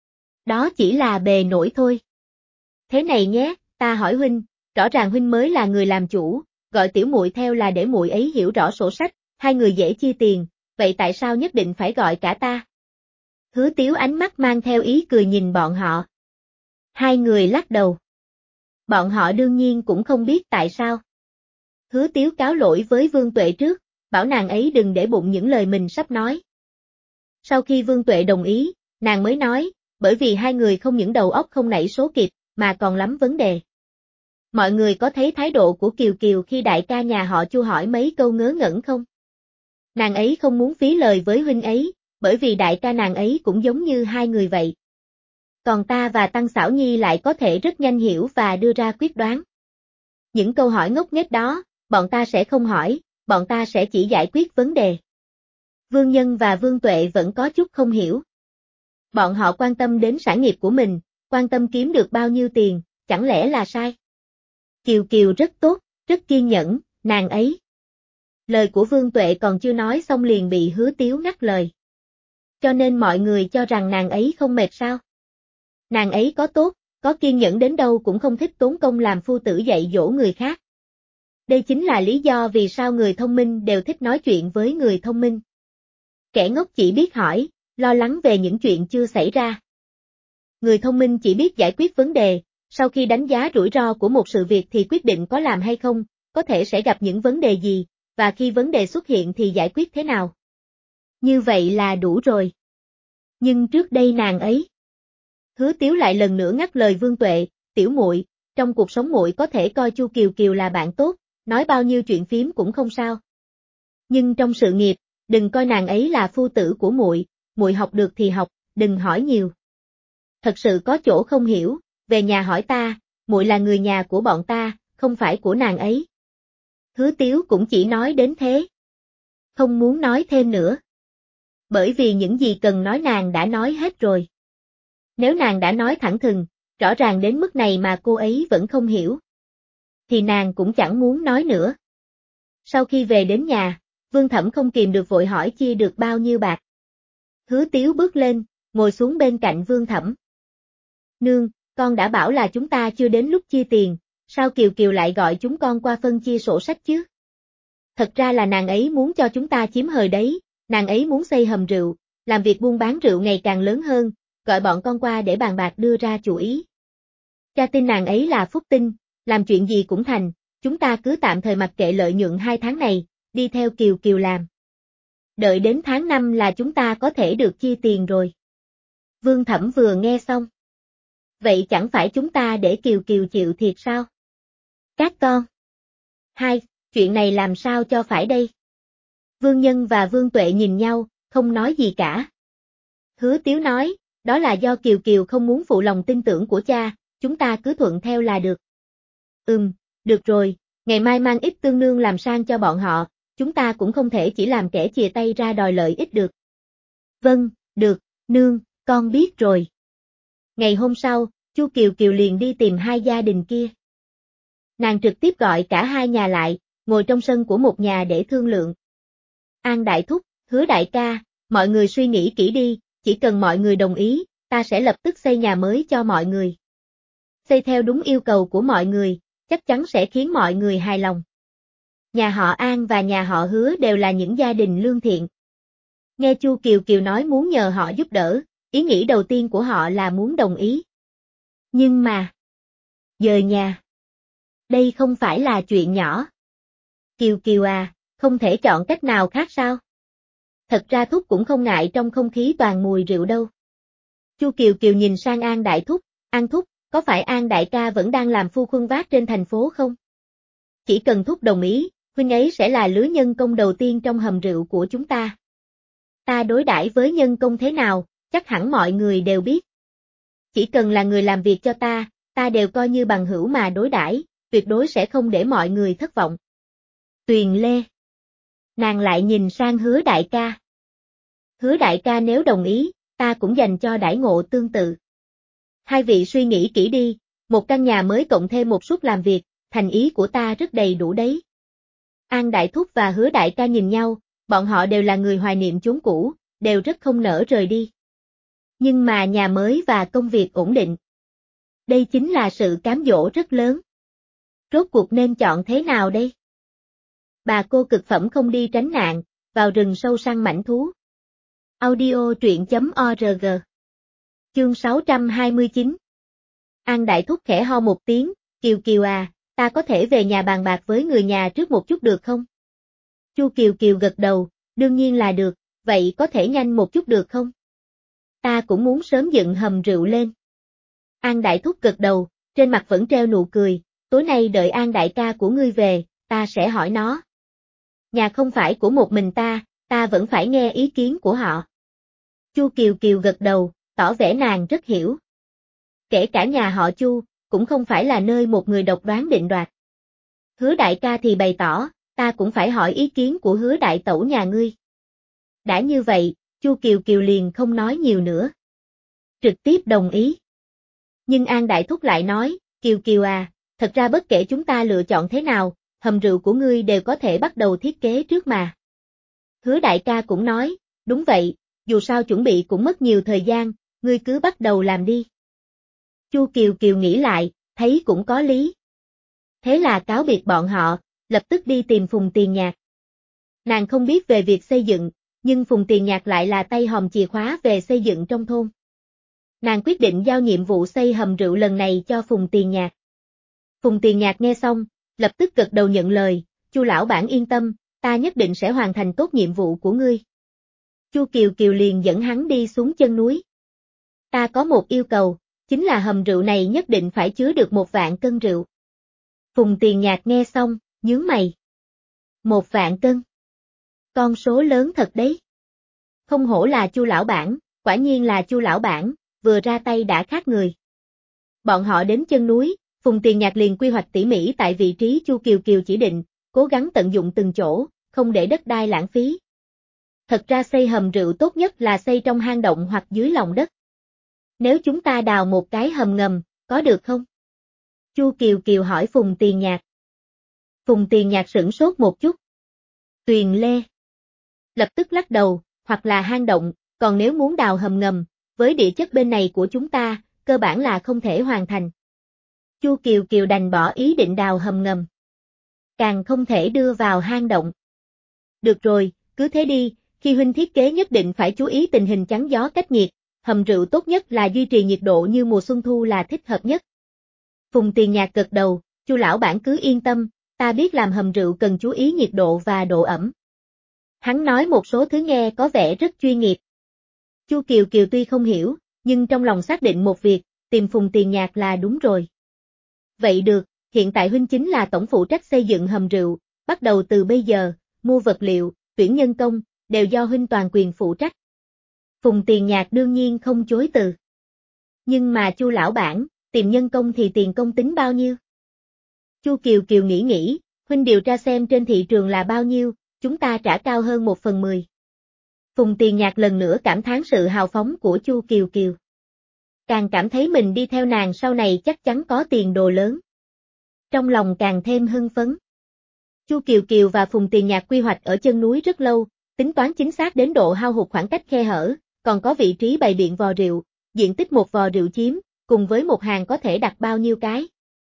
Đó chỉ là bề nổi thôi. Thế này nhé, ta hỏi huynh, rõ ràng huynh mới là người làm chủ, gọi tiểu muội theo là để muội ấy hiểu rõ sổ sách, hai người dễ chia tiền, vậy tại sao nhất định phải gọi cả ta? Hứa Tiếu ánh mắt mang theo ý cười nhìn bọn họ. Hai người lắc đầu. Bọn họ đương nhiên cũng không biết tại sao. Hứa Tiếu cáo lỗi với Vương Tuệ trước, bảo nàng ấy đừng để bụng những lời mình sắp nói. Sau khi Vương Tuệ đồng ý, nàng mới nói, bởi vì hai người không những đầu óc không nảy số kịp, mà còn lắm vấn đề. Mọi người có thấy thái độ của Kiều Kiều khi đại ca nhà họ Chu hỏi mấy câu ngớ ngẩn không? Nàng ấy không muốn phí lời với huynh ấy, bởi vì đại ca nàng ấy cũng giống như hai người vậy. Còn ta và Tăng Xảo Nhi lại có thể rất nhanh hiểu và đưa ra quyết đoán. Những câu hỏi ngốc nghếch đó, bọn ta sẽ không hỏi, bọn ta sẽ chỉ giải quyết vấn đề. Vương Nhân và Vương Tuệ vẫn có chút không hiểu. Bọn họ quan tâm đến sản nghiệp của mình, quan tâm kiếm được bao nhiêu tiền, chẳng lẽ là sai? Kiều Kiều rất tốt, rất kiên nhẫn, nàng ấy. Lời của Vương Tuệ còn chưa nói xong liền bị Hứa Tiếu ngắt lời. Cho nên mọi người cho rằng nàng ấy không mệt sao? Nàng ấy có tốt, có kiên nhẫn đến đâu cũng không thích tốn công làm phu tử dạy dỗ người khác. Đây chính là lý do vì sao người thông minh đều thích nói chuyện với người thông minh. Kẻ ngốc chỉ biết hỏi, lo lắng về những chuyện chưa xảy ra. Người thông minh chỉ biết giải quyết vấn đề, sau khi đánh giá rủi ro của một sự việc thì quyết định có làm hay không, có thể sẽ gặp những vấn đề gì, và khi vấn đề xuất hiện thì giải quyết thế nào. Như vậy là đủ rồi. Nhưng trước đây nàng ấy. Hứa Tiếu lại lần nữa ngắt lời Vương Tuệ, tiểu muội, trong cuộc sống muội có thể coi Chu Kiều Kiều là bạn tốt, nói bao nhiêu chuyện phím cũng không sao. Nhưng trong sự nghiệp, đừng coi nàng ấy là phu tử của muội, muội học được thì học, đừng hỏi nhiều. Thật sự có chỗ không hiểu, về nhà hỏi ta, muội là người nhà của bọn ta, không phải của nàng ấy. Hứa Tiếu cũng chỉ nói đến thế. Không muốn nói thêm nữa. Bởi vì những gì cần nói nàng đã nói hết rồi. Nếu nàng đã nói thẳng thừng, rõ ràng đến mức này mà cô ấy vẫn không hiểu. Thì nàng cũng chẳng muốn nói nữa. Sau khi về đến nhà, Vương Thẩm không kìm được vội hỏi chia được bao nhiêu bạc. Hứa Tiếu bước lên, ngồi xuống bên cạnh Vương Thẩm. Nương, con đã bảo là chúng ta chưa đến lúc chia tiền, sao Kiều Kiều lại gọi chúng con qua phân chia sổ sách chứ? Thật ra là nàng ấy muốn cho chúng ta chiếm hời đấy, nàng ấy muốn xây hầm rượu, làm việc buôn bán rượu ngày càng lớn hơn, gọi bọn con qua để bàn bạc đưa ra chủ ý. Cha tin nàng ấy là phúc tinh, làm chuyện gì cũng thành, chúng ta cứ tạm thời mặc kệ lợi nhuận hai tháng này, đi theo Kiều Kiều làm. Đợi đến tháng năm là chúng ta có thể được chia tiền rồi. Vương Thẩm vừa nghe xong. Vậy chẳng phải chúng ta để Kiều Kiều chịu thiệt sao? Các con. Hai, chuyện này làm sao cho phải đây? Vương Nhân và Vương Tuệ nhìn nhau, không nói gì cả. Hứa Tiếu nói, đó là do Kiều Kiều không muốn phụ lòng tin tưởng của cha, chúng ta cứ thuận theo là được. Ừm, được rồi, ngày mai mang ít tương nương làm sang cho bọn họ, chúng ta cũng không thể chỉ làm kẻ chìa tay ra đòi lợi ích được. Vâng, được, nương, con biết rồi. Ngày hôm sau, Chu Kiều Kiều liền đi tìm hai gia đình kia. Nàng trực tiếp gọi cả hai nhà lại, ngồi trong sân của một nhà để thương lượng. An Đại Thúc, Hứa Đại ca, mọi người suy nghĩ kỹ đi, chỉ cần mọi người đồng ý, ta sẽ lập tức xây nhà mới cho mọi người. Xây theo đúng yêu cầu của mọi người, chắc chắn sẽ khiến mọi người hài lòng. Nhà họ An và nhà họ Hứa đều là những gia đình lương thiện. Nghe Chu Kiều Kiều nói muốn nhờ họ giúp đỡ, ý nghĩ đầu tiên của họ là muốn đồng ý. Nhưng mà, dời nhà. Đây không phải là chuyện nhỏ. Kiều Kiều à, không thể chọn cách nào khác sao? Thật ra Thúc cũng không ngại trong không khí toàn mùi rượu đâu. Chu Kiều Kiều nhìn sang An Đại Thúc, An Thúc, có phải An Đại ca vẫn đang làm phu khuân vác trên thành phố không? Chỉ cần Thúc đồng ý, huynh ấy sẽ là lứa nhân công đầu tiên trong hầm rượu của chúng ta. Ta đối đãi với nhân công thế nào, chắc hẳn mọi người đều biết. Chỉ cần là người làm việc cho ta, ta đều coi như bằng hữu mà đối đãi, tuyệt đối sẽ không để mọi người thất vọng. Tuyền Lê. Nàng lại nhìn sang Hứa đại ca. Hứa đại ca nếu đồng ý, ta cũng dành cho đãi ngộ tương tự. Hai vị suy nghĩ kỹ đi, một căn nhà mới cộng thêm một suất làm việc, thành ý của ta rất đầy đủ đấy. An Đại Thúc và Hứa đại ca nhìn nhau, bọn họ đều là người hoài niệm chốn cũ, đều rất không nỡ rời đi. Nhưng mà nhà mới và công việc ổn định. Đây chính là sự cám dỗ rất lớn. Rốt cuộc nên chọn thế nào đây? Bà cô cực phẩm không đi tránh nạn, vào rừng sâu săn mãnh thú. Audio truyện chấm org. Chương sáu trăm hai mươi chín. An Đại Thúc khẽ ho một tiếng, Kiều Kiều à, ta có thể về nhà bàn bạc với người nhà trước một chút được không? Chu Kiều Kiều gật đầu, đương nhiên là được, vậy có thể nhanh một chút được không? Ta cũng muốn sớm dựng hầm rượu lên. An Đại Thúc gật đầu, trên mặt vẫn treo nụ cười, tối nay đợi An đại ca của ngươi về, ta sẽ hỏi nó. Nhà không phải của một mình ta, ta vẫn phải nghe ý kiến của họ. Chu Kiều Kiều gật đầu, tỏ vẻ nàng rất hiểu. Kể cả nhà họ Chu, cũng không phải là nơi một người độc đoán định đoạt. Hứa đại ca thì bày tỏ, ta cũng phải hỏi ý kiến của Hứa đại tẩu nhà ngươi. Đã như vậy, Chu Kiều Kiều liền không nói nhiều nữa. Trực tiếp đồng ý. Nhưng An Đại Thúc lại nói, Kiều Kiều à, thật ra bất kể chúng ta lựa chọn thế nào, hầm rượu của ngươi đều có thể bắt đầu thiết kế trước mà. Hứa đại ca cũng nói, đúng vậy, dù sao chuẩn bị cũng mất nhiều thời gian, ngươi cứ bắt đầu làm đi. Chu Kiều Kiều nghĩ lại, thấy cũng có lý. Thế là cáo biệt bọn họ, lập tức đi tìm Phùng Tiền Nhạc. Nàng không biết về việc xây dựng, nhưng Phùng Tiền Nhạc lại là tay hòm chìa khóa về xây dựng trong thôn. Nàng quyết định giao nhiệm vụ xây hầm rượu lần này cho Phùng Tiền Nhạc. Phùng Tiền Nhạc nghe xong, lập tức gật đầu nhận lời, Chu lão bản yên tâm, ta nhất định sẽ hoàn thành tốt nhiệm vụ của ngươi. Chu Kiều Kiều liền dẫn hắn đi xuống chân núi. Ta có một yêu cầu, chính là hầm rượu này nhất định phải chứa được một vạn cân rượu. Phùng Tiền Nhạc nghe xong, nhướng mày. Một vạn cân. Con số lớn thật đấy. Không hổ là Chu lão bản, quả nhiên là Chu lão bản, vừa ra tay đã khác người. Bọn họ đến chân núi, Phùng Tiền Nhạc liền quy hoạch tỉ mỉ tại vị trí Chu Kiều Kiều chỉ định, cố gắng tận dụng từng chỗ, không để đất đai lãng phí. Thật ra xây hầm rượu tốt nhất là xây trong hang động hoặc dưới lòng đất. Nếu chúng ta đào một cái hầm ngầm, có được không? Chu Kiều Kiều hỏi Phùng Tiền Nhạc. Phùng Tiền Nhạc sửng sốt một chút. Tuyền Lê. Lập tức lắc đầu, hoặc là hang động, còn nếu muốn đào hầm ngầm, với địa chất bên này của chúng ta, cơ bản là không thể hoàn thành. Chu Kiều Kiều đành bỏ ý định đào hầm ngầm. Càng không thể đưa vào hang động. Được rồi, cứ thế đi, khi huynh thiết kế nhất định phải chú ý tình hình chắn gió cách nhiệt, hầm rượu tốt nhất là duy trì nhiệt độ như mùa xuân thu là thích hợp nhất. Phùng Tiền Nhạc gật đầu, Chu lão bản cứ yên tâm, ta biết làm hầm rượu cần chú ý nhiệt độ và độ ẩm. Hắn nói một số thứ nghe có vẻ rất chuyên nghiệp. Chu Kiều Kiều tuy không hiểu, nhưng trong lòng xác định một việc, tìm Phùng Tiền Nhạc là đúng rồi. Vậy được, hiện tại huynh chính là tổng phụ trách xây dựng hầm rượu, bắt đầu từ bây giờ, mua vật liệu, tuyển nhân công, đều do huynh toàn quyền phụ trách. Phùng Tiền Nhạc đương nhiên không chối từ. Nhưng mà Chu lão bản, tìm nhân công thì tiền công tính bao nhiêu? Chu Kiều Kiều nghĩ nghĩ, huynh điều tra xem trên thị trường là bao nhiêu, chúng ta trả cao hơn một phần mười. Phùng Tiền Nhạc lần nữa cảm thán sự hào phóng của Chu Kiều Kiều. Càng cảm thấy mình đi theo nàng sau này chắc chắn có tiền đồ lớn. Trong lòng càng thêm hưng phấn. Chu Kiều Kiều và Phùng Tiền Nhạc quy hoạch ở chân núi rất lâu, tính toán chính xác đến độ hao hụt khoảng cách khe hở, còn có vị trí bày biện vò rượu, diện tích một vò rượu chiếm, cùng với một hàng có thể đặt bao nhiêu cái.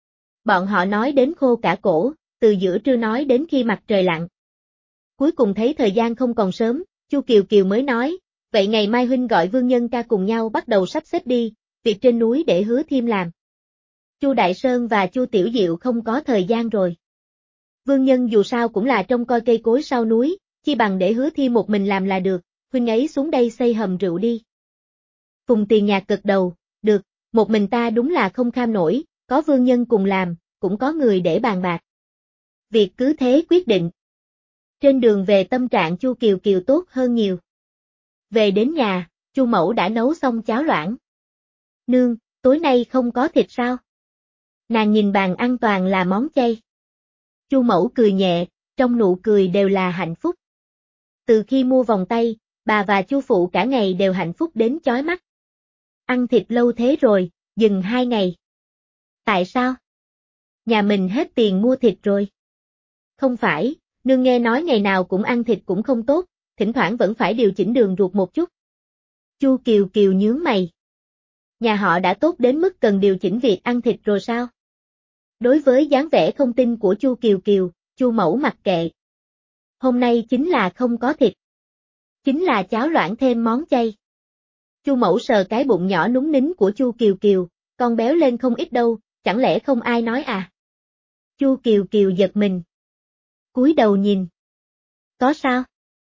Bọn họ nói đến khô cả cổ, từ giữa trưa nói đến khi mặt trời lặn. Cuối cùng thấy thời gian không còn sớm, Chu Kiều Kiều mới nói, vậy ngày mai huynh gọi Vương Nhân ca cùng nhau bắt đầu sắp xếp đi, việc trên núi để Hứa Thiêm làm. Chu Đại Sơn và Chu Tiểu Diệu không có thời gian rồi. Vương Nhân dù sao cũng là trông coi cây cối sau núi, chi bằng để Hứa Thiêm một mình làm là được, huynh ấy xuống đây xây hầm rượu đi. Phùng Tiền Nhạc gật đầu, được, một mình ta đúng là không kham nổi, có Vương Nhân cùng làm, cũng có người để bàn bạc. Việc cứ thế quyết định. Trên đường về tâm trạng Chu Kiều Kiều tốt hơn nhiều. Về đến nhà, Chu mẫu đã nấu xong cháo loãng. Nương, tối nay không có thịt sao? Nàng nhìn bàn ăn toàn là món chay. Chu mẫu cười nhẹ, trong nụ cười đều là hạnh phúc. Từ khi mua vòng tay, bà và Chu phụ cả ngày đều hạnh phúc đến chói mắt. Ăn thịt lâu thế rồi, dừng hai ngày. Tại sao? Nhà mình hết tiền mua thịt rồi. Không phải, nương nghe nói ngày nào cũng ăn thịt cũng không tốt, thỉnh thoảng vẫn phải điều chỉnh đường ruột một chút. Chu Kiều Kiều nhướng mày. Nhà họ đã tốt đến mức cần điều chỉnh việc ăn thịt rồi sao? Đối với dáng vẻ không tin của Chu Kiều Kiều, Chu mẫu mặc kệ. Hôm nay chính là không có thịt. Chính là cháo loãng thêm món chay. Chu mẫu sờ cái bụng nhỏ núng nính của Chu Kiều Kiều, con béo lên không ít đâu, chẳng lẽ không ai nói à? Chu Kiều Kiều giật mình. Cúi đầu nhìn. Có sao?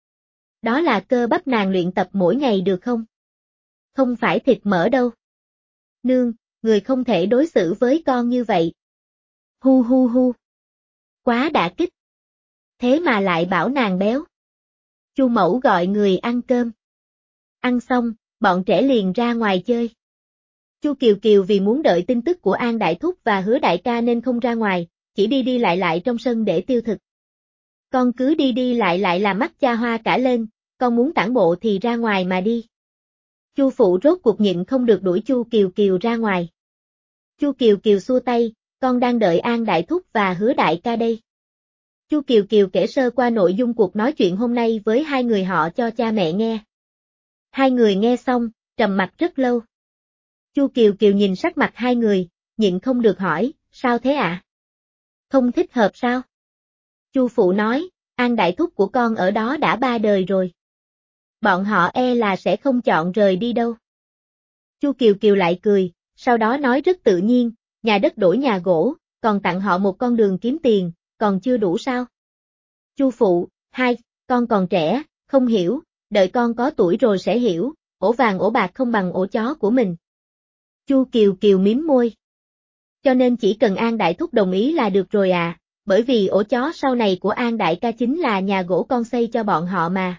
Đó là cơ bắp nàng luyện tập mỗi ngày được không? Không phải thịt mỡ đâu. Nương, người không thể đối xử với con như vậy. Hu hu hu. Quá đả kích. Thế mà lại bảo nàng béo. Chu mẫu gọi người ăn cơm. Ăn xong, bọn trẻ liền ra ngoài chơi. Chu Kiều Kiều vì muốn đợi tin tức của An Đại Thúc và Hứa Đại ca nên không ra ngoài, chỉ đi đi lại lại trong sân để tiêu thực. Con cứ đi đi lại lại là mắt cha hoa cả lên, con muốn tản bộ thì ra ngoài mà đi. Chu phụ rốt cuộc nhịn không được đuổi Chu Kiều Kiều ra ngoài. Chu Kiều Kiều xua tay, con đang đợi An Đại Thúc và Hứa Đại ca đây. Chu Kiều Kiều kể sơ qua nội dung cuộc nói chuyện hôm nay với hai người họ cho cha mẹ nghe. Hai người nghe xong, trầm mặc rất lâu. Chu Kiều Kiều nhìn sắc mặt hai người, nhịn không được hỏi, sao thế ạ? À? Không thích hợp sao? Chu phụ nói, An Đại Thúc của con ở đó đã ba đời rồi. Bọn họ e là sẽ không chọn rời đi đâu. Chu Kiều Kiều lại cười, sau đó nói rất tự nhiên, nhà đất đổi nhà gỗ, còn tặng họ một con đường kiếm tiền, còn chưa đủ sao? Chu phụ, hai, con còn trẻ, không hiểu, đợi con có tuổi rồi sẽ hiểu, ổ vàng ổ bạc không bằng ổ chó của mình. Chu Kiều Kiều mím môi. Cho nên chỉ cần An Đại Thúc đồng ý là được rồi à, bởi vì ổ chó sau này của An Đại ca chính là nhà gỗ con xây cho bọn họ mà.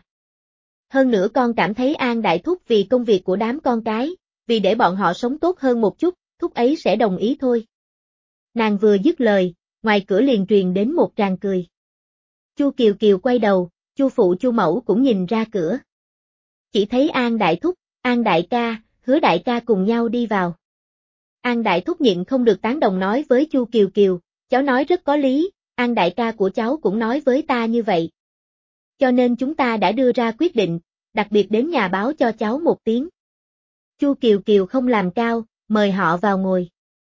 Hơn nữa con cảm thấy An Đại Thúc vì công việc của đám con cái, vì để bọn họ sống tốt hơn một chút, Thúc ấy sẽ đồng ý thôi. Nàng vừa dứt lời, ngoài cửa liền truyền đến một tràng cười. Chu Kiều Kiều quay đầu, Chu phụ Chu mẫu cũng nhìn ra cửa. Chỉ thấy An Đại Thúc, An Đại ca, Hứa Đại ca cùng nhau đi vào. An Đại Thúc nhịn không được tán đồng nói với Chu Kiều Kiều, cháu nói rất có lý, An Đại ca của cháu cũng nói với ta như vậy. Cho nên chúng ta đã đưa ra quyết định, đặc biệt đến nhà báo cho cháu một tiếng. Chu Kiều Kiều không làm cao, mời họ vào ngồi.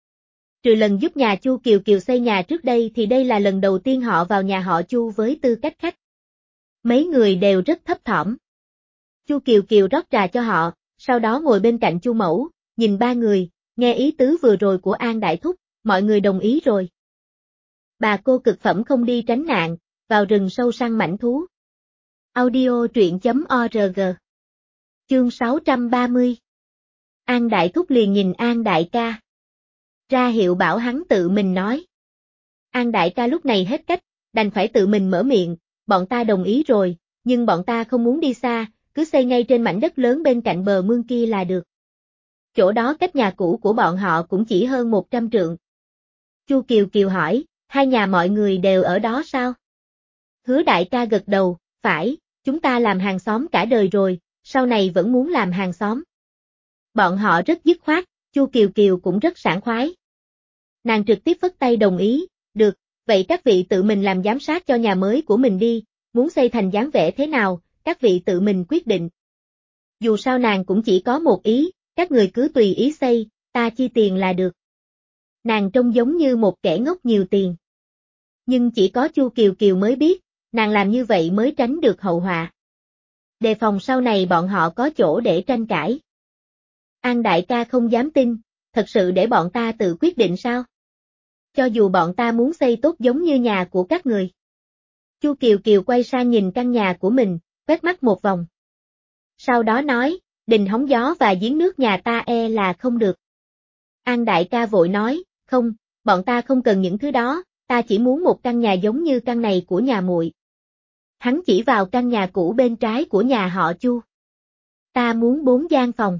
Trừ lần giúp nhà Chu Kiều Kiều xây nhà trước đây thì đây là lần đầu tiên họ vào nhà họ Chu với tư cách khách. Mấy người đều rất thấp thỏm. Chu Kiều Kiều rót trà cho họ, sau đó ngồi bên cạnh Chu mẫu, nhìn ba người, nghe ý tứ vừa rồi của An Đại Thúc, mọi người đồng ý rồi. Bà cô cực phẩm không đi tránh nạn, vào rừng sâu săn mãnh thú. Audio truyện chấm org. Chương sáu trăm ba mươi. An Đại Thúc liền nhìn An Đại ca. Ra hiệu bảo hắn tự mình nói. An Đại ca lúc này hết cách, đành phải tự mình mở miệng, bọn ta đồng ý rồi, nhưng bọn ta không muốn đi xa, cứ xây ngay trên mảnh đất lớn bên cạnh bờ mương kia là được. Chỗ đó cách nhà cũ của bọn họ cũng chỉ hơn một trăm trượng. Chu Kiều Kiều hỏi, hai nhà mọi người đều ở đó sao? Hứa Đại ca gật đầu, phải, chúng ta làm hàng xóm cả đời rồi, sau này vẫn muốn làm hàng xóm. Bọn họ rất dứt khoát, Chu Kiều Kiều cũng rất sảng khoái. Nàng trực tiếp phất tay đồng ý, được, vậy các vị tự mình làm giám sát cho nhà mới của mình đi, muốn xây thành dáng vẻ thế nào, các vị tự mình quyết định. Dù sao nàng cũng chỉ có một ý, các người cứ tùy ý xây, ta chi tiền là được. Nàng trông giống như một kẻ ngốc nhiều tiền. Nhưng chỉ có Chu Kiều Kiều mới biết, nàng làm như vậy mới tránh được hậu họa. Đề phòng sau này bọn họ có chỗ để tranh cãi. An Đại ca không dám tin, thật sự để bọn ta tự quyết định sao? Cho dù bọn ta muốn xây tốt giống như nhà của các người. Chu Kiều Kiều quay sang nhìn căn nhà của mình, quét mắt một vòng. Sau đó nói, đình hóng gió và giếng nước nhà ta e là không được. An Đại ca vội nói, không, bọn ta không cần những thứ đó, ta chỉ muốn một căn nhà giống như căn này của nhà muội. Hắn chỉ vào căn nhà cũ bên trái của nhà họ Chu. Ta muốn bốn gian phòng.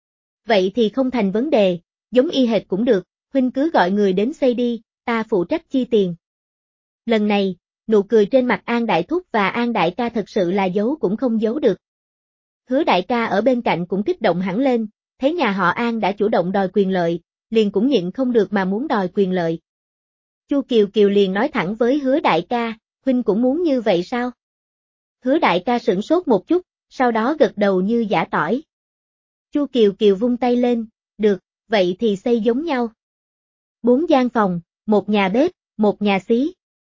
Vậy thì không thành vấn đề, giống y hệt cũng được, huynh cứ gọi người đến xây đi, ta phụ trách chi tiền. Lần này, nụ cười trên mặt An Đại Thúc và An Đại ca thật sự là giấu cũng không giấu được. Hứa Đại ca ở bên cạnh cũng kích động hẳn lên, thấy nhà họ An đã chủ động đòi quyền lợi, liền cũng nhịn không được mà muốn đòi quyền lợi. Chu Kiều Kiều liền nói thẳng với Hứa Đại ca, huynh cũng muốn như vậy sao? Hứa Đại ca sửng sốt một chút, sau đó gật đầu như giã tỏi. Chu Kiều Kiều vung tay lên, được, vậy thì xây giống nhau. Bốn gian phòng, một nhà bếp, một nhà xí.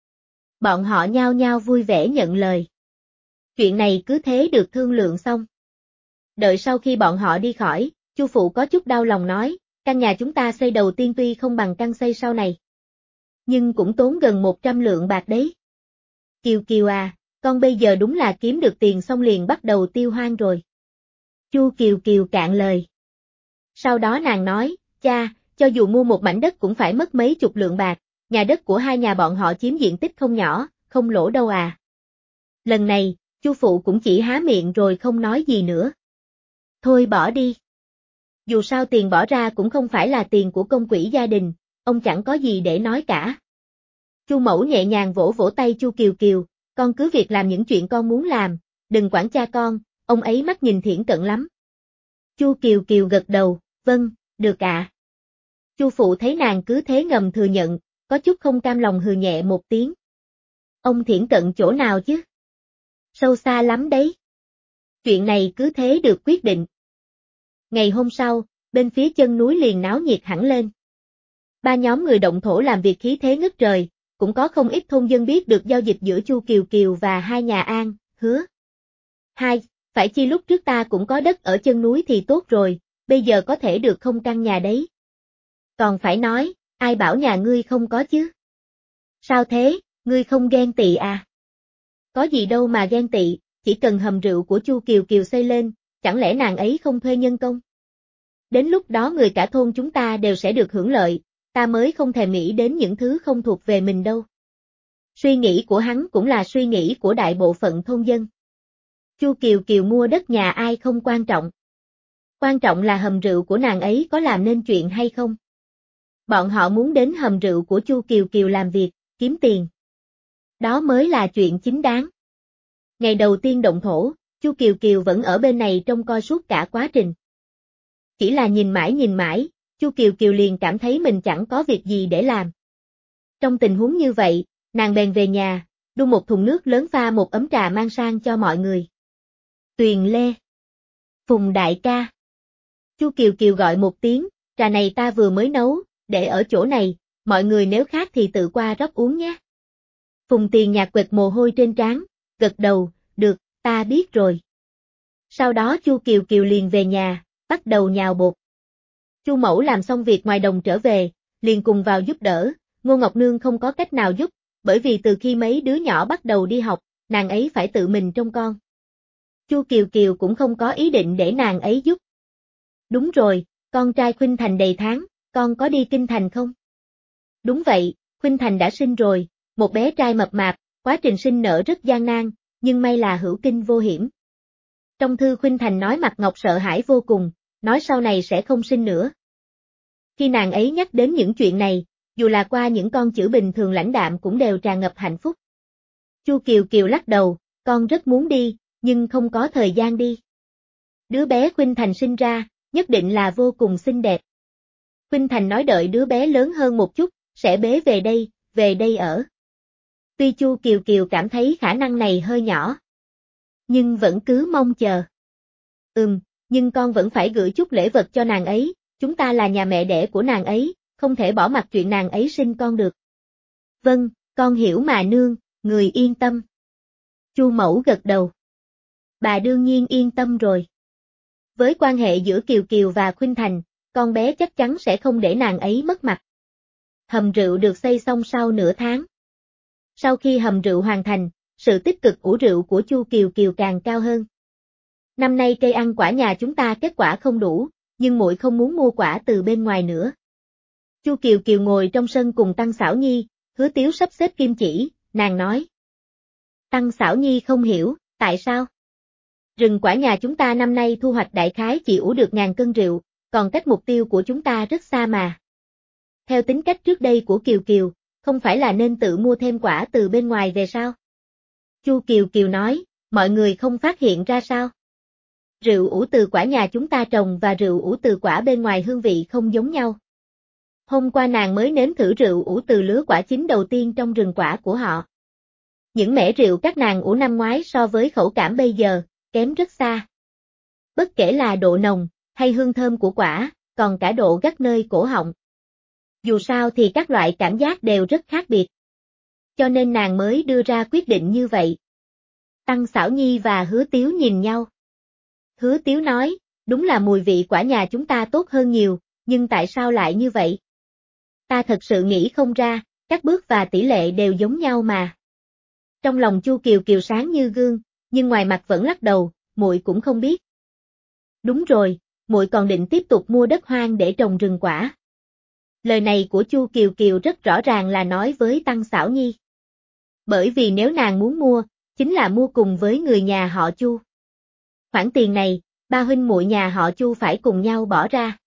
Bọn họ nhao nhao vui vẻ nhận lời. Chuyện này cứ thế được thương lượng xong. Đợi sau khi bọn họ đi khỏi, Chu phụ có chút đau lòng nói, căn nhà chúng ta xây đầu tiên tuy không bằng căn xây sau này, nhưng cũng tốn gần một trăm lượng bạc đấy. Kiều Kiều à, con bây giờ đúng là kiếm được tiền xong liền bắt đầu tiêu hoang rồi. Chu Kiều Kiều cạn lời. Sau đó nàng nói, cha, cho dù mua một mảnh đất cũng phải mất mấy chục lượng bạc, nhà đất của hai nhà bọn họ chiếm diện tích không nhỏ, không lỗ đâu à. Lần này, Chu phụ cũng chỉ há miệng rồi không nói gì nữa. Thôi bỏ đi. Dù sao tiền bỏ ra cũng không phải là tiền của công quỹ gia đình, ông chẳng có gì để nói cả. Chu mẫu nhẹ nhàng vỗ vỗ tay Chu Kiều Kiều, con cứ việc làm những chuyện con muốn làm, đừng quản cha con, ông ấy mắt nhìn thiển cận lắm. Chu Kiều Kiều gật đầu, vâng, được ạ. Chu phụ thấy nàng cứ thế ngầm thừa nhận, có chút không cam lòng hừ nhẹ một tiếng. Ông thiển cận chỗ nào chứ? Sâu xa lắm đấy. Chuyện này cứ thế được quyết định. Ngày hôm sau, bên phía chân núi liền náo nhiệt hẳn lên. Ba nhóm người động thổ làm việc khí thế ngất trời, cũng có không ít thôn dân biết được giao dịch giữa Chu Kiều Kiều và hai nhà An, Hứa. Hai, phải chi lúc trước ta cũng có đất ở chân núi thì tốt rồi, bây giờ có thể được không căn nhà đấy. Còn phải nói, ai bảo nhà ngươi không có chứ? Sao thế, ngươi không ghen tị à? Có gì đâu mà ghen tị, chỉ cần hầm rượu của Chu Kiều Kiều xây lên, chẳng lẽ nàng ấy không thuê nhân công? Đến lúc đó người cả thôn chúng ta đều sẽ được hưởng lợi, ta mới không thèm nghĩ đến những thứ không thuộc về mình đâu. Suy nghĩ của hắn cũng là suy nghĩ của đại bộ phận thôn dân. Chu Kiều Kiều mua đất nhà ai không quan trọng. Quan trọng là hầm rượu của nàng ấy có làm nên chuyện hay không. Bọn họ muốn đến hầm rượu của Chu Kiều Kiều làm việc, kiếm tiền. Đó mới là chuyện chính đáng. Ngày đầu tiên động thổ, Chu Kiều Kiều vẫn ở bên này trông coi suốt cả quá trình. Chỉ là nhìn mãi nhìn mãi, Chu Kiều Kiều liền cảm thấy mình chẳng có việc gì để làm. Trong tình huống như vậy, nàng bèn về nhà, đun một thùng nước lớn pha một ấm trà mang sang cho mọi người. Tuyền Lê. Phùng đại ca. Chu Kiều Kiều gọi một tiếng, trà này ta vừa mới nấu, để ở chỗ này, mọi người nếu khát thì tự qua rót uống nhé. Phùng Tiền Nhạc quệt mồ hôi trên trán, gật đầu, được, ta biết rồi. Sau đó Chu Kiều Kiều liền về nhà, bắt đầu nhào bột. Chu mẫu làm xong việc ngoài đồng trở về, liền cùng vào giúp đỡ, Ngô Ngọc Nương không có cách nào giúp, bởi vì từ khi mấy đứa nhỏ bắt đầu đi học, nàng ấy phải tự mình trông con. Chu Kiều Kiều cũng không có ý định để nàng ấy giúp. Đúng rồi, con trai Khuynh Thành đầy tháng, con có đi kinh thành không? Đúng vậy, Khuynh Thành đã sinh rồi, một bé trai mập mạp, quá trình sinh nở rất gian nan, nhưng may là hữu kinh vô hiểm. Trong thư Khuynh Thành nói Mặt Ngọc sợ hãi vô cùng, nói sau này sẽ không sinh nữa. Khi nàng ấy nhắc đến những chuyện này, dù là qua những con chữ bình thường lãnh đạm cũng đều tràn ngập hạnh phúc. Chu Kiều Kiều lắc đầu, con rất muốn đi, nhưng không có thời gian đi. Đứa bé Khuynh Thành sinh ra, nhất định là vô cùng xinh đẹp. Khuynh Thành nói đợi đứa bé lớn hơn một chút, sẽ bế về đây, về đây ở. Tuy Chu Kiều Kiều cảm thấy khả năng này hơi nhỏ, nhưng vẫn cứ mong chờ. Ừm, nhưng con vẫn phải gửi chút lễ vật cho nàng ấy, chúng ta là nhà mẹ đẻ của nàng ấy, không thể bỏ mặc chuyện nàng ấy sinh con được. Vâng, con hiểu mà nương, người yên tâm. Chu mẫu gật đầu. Bà đương nhiên yên tâm rồi. Với quan hệ giữa Kiều Kiều và Khuynh Thành, con bé chắc chắn sẽ không để nàng ấy mất mặt. Hầm rượu được xây xong sau nửa tháng. Sau khi hầm rượu hoàn thành, sự tích cực ủ rượu của Chu Kiều Kiều càng cao hơn. Năm nay cây ăn quả nhà chúng ta kết quả không đủ, nhưng muội không muốn mua quả từ bên ngoài nữa. Chu Kiều Kiều ngồi trong sân cùng Tăng Xảo Nhi, Hứa Tiếu sắp xếp kim chỉ, nàng nói. Tăng Xảo Nhi không hiểu, tại sao? Rừng quả nhà chúng ta năm nay thu hoạch đại khái chỉ ủ được ngàn cân rượu, còn cách mục tiêu của chúng ta rất xa mà. Theo tính cách trước đây của Kiều Kiều, không phải là nên tự mua thêm quả từ bên ngoài về sao? Chu Kiều Kiều nói, mọi người không phát hiện ra sao? Rượu ủ từ quả nhà chúng ta trồng và rượu ủ từ quả bên ngoài hương vị không giống nhau. Hôm qua nàng mới nếm thử rượu ủ từ lứa quả chín đầu tiên trong rừng quả của họ. Những mẻ rượu các nàng ủ năm ngoái so với khẩu cảm bây giờ, kém rất xa. Bất kể là độ nồng, hay hương thơm của quả, còn cả độ gắt nơi cổ họng. Dù sao thì các loại cảm giác đều rất khác biệt. Cho nên nàng mới đưa ra quyết định như vậy. Tăng Xảo Nhi và Hứa Tiếu nhìn nhau. Hứa Tiếu nói, đúng là mùi vị quả nhà chúng ta tốt hơn nhiều, nhưng tại sao lại như vậy? Ta thật sự nghĩ không ra, các bước và tỷ lệ đều giống nhau mà. Trong lòng Chu Kiều Kiều sáng như gương, nhưng ngoài mặt vẫn lắc đầu, muội cũng không biết. Đúng rồi, muội còn định tiếp tục mua đất hoang để trồng rừng quả. Lời này của Chu Kiều Kiều rất rõ ràng là nói với Tăng Xảo Nhi. Bởi vì nếu nàng muốn mua, chính là mua cùng với người nhà họ Chu. Khoản tiền này, ba huynh muội nhà họ Chu phải cùng nhau bỏ ra.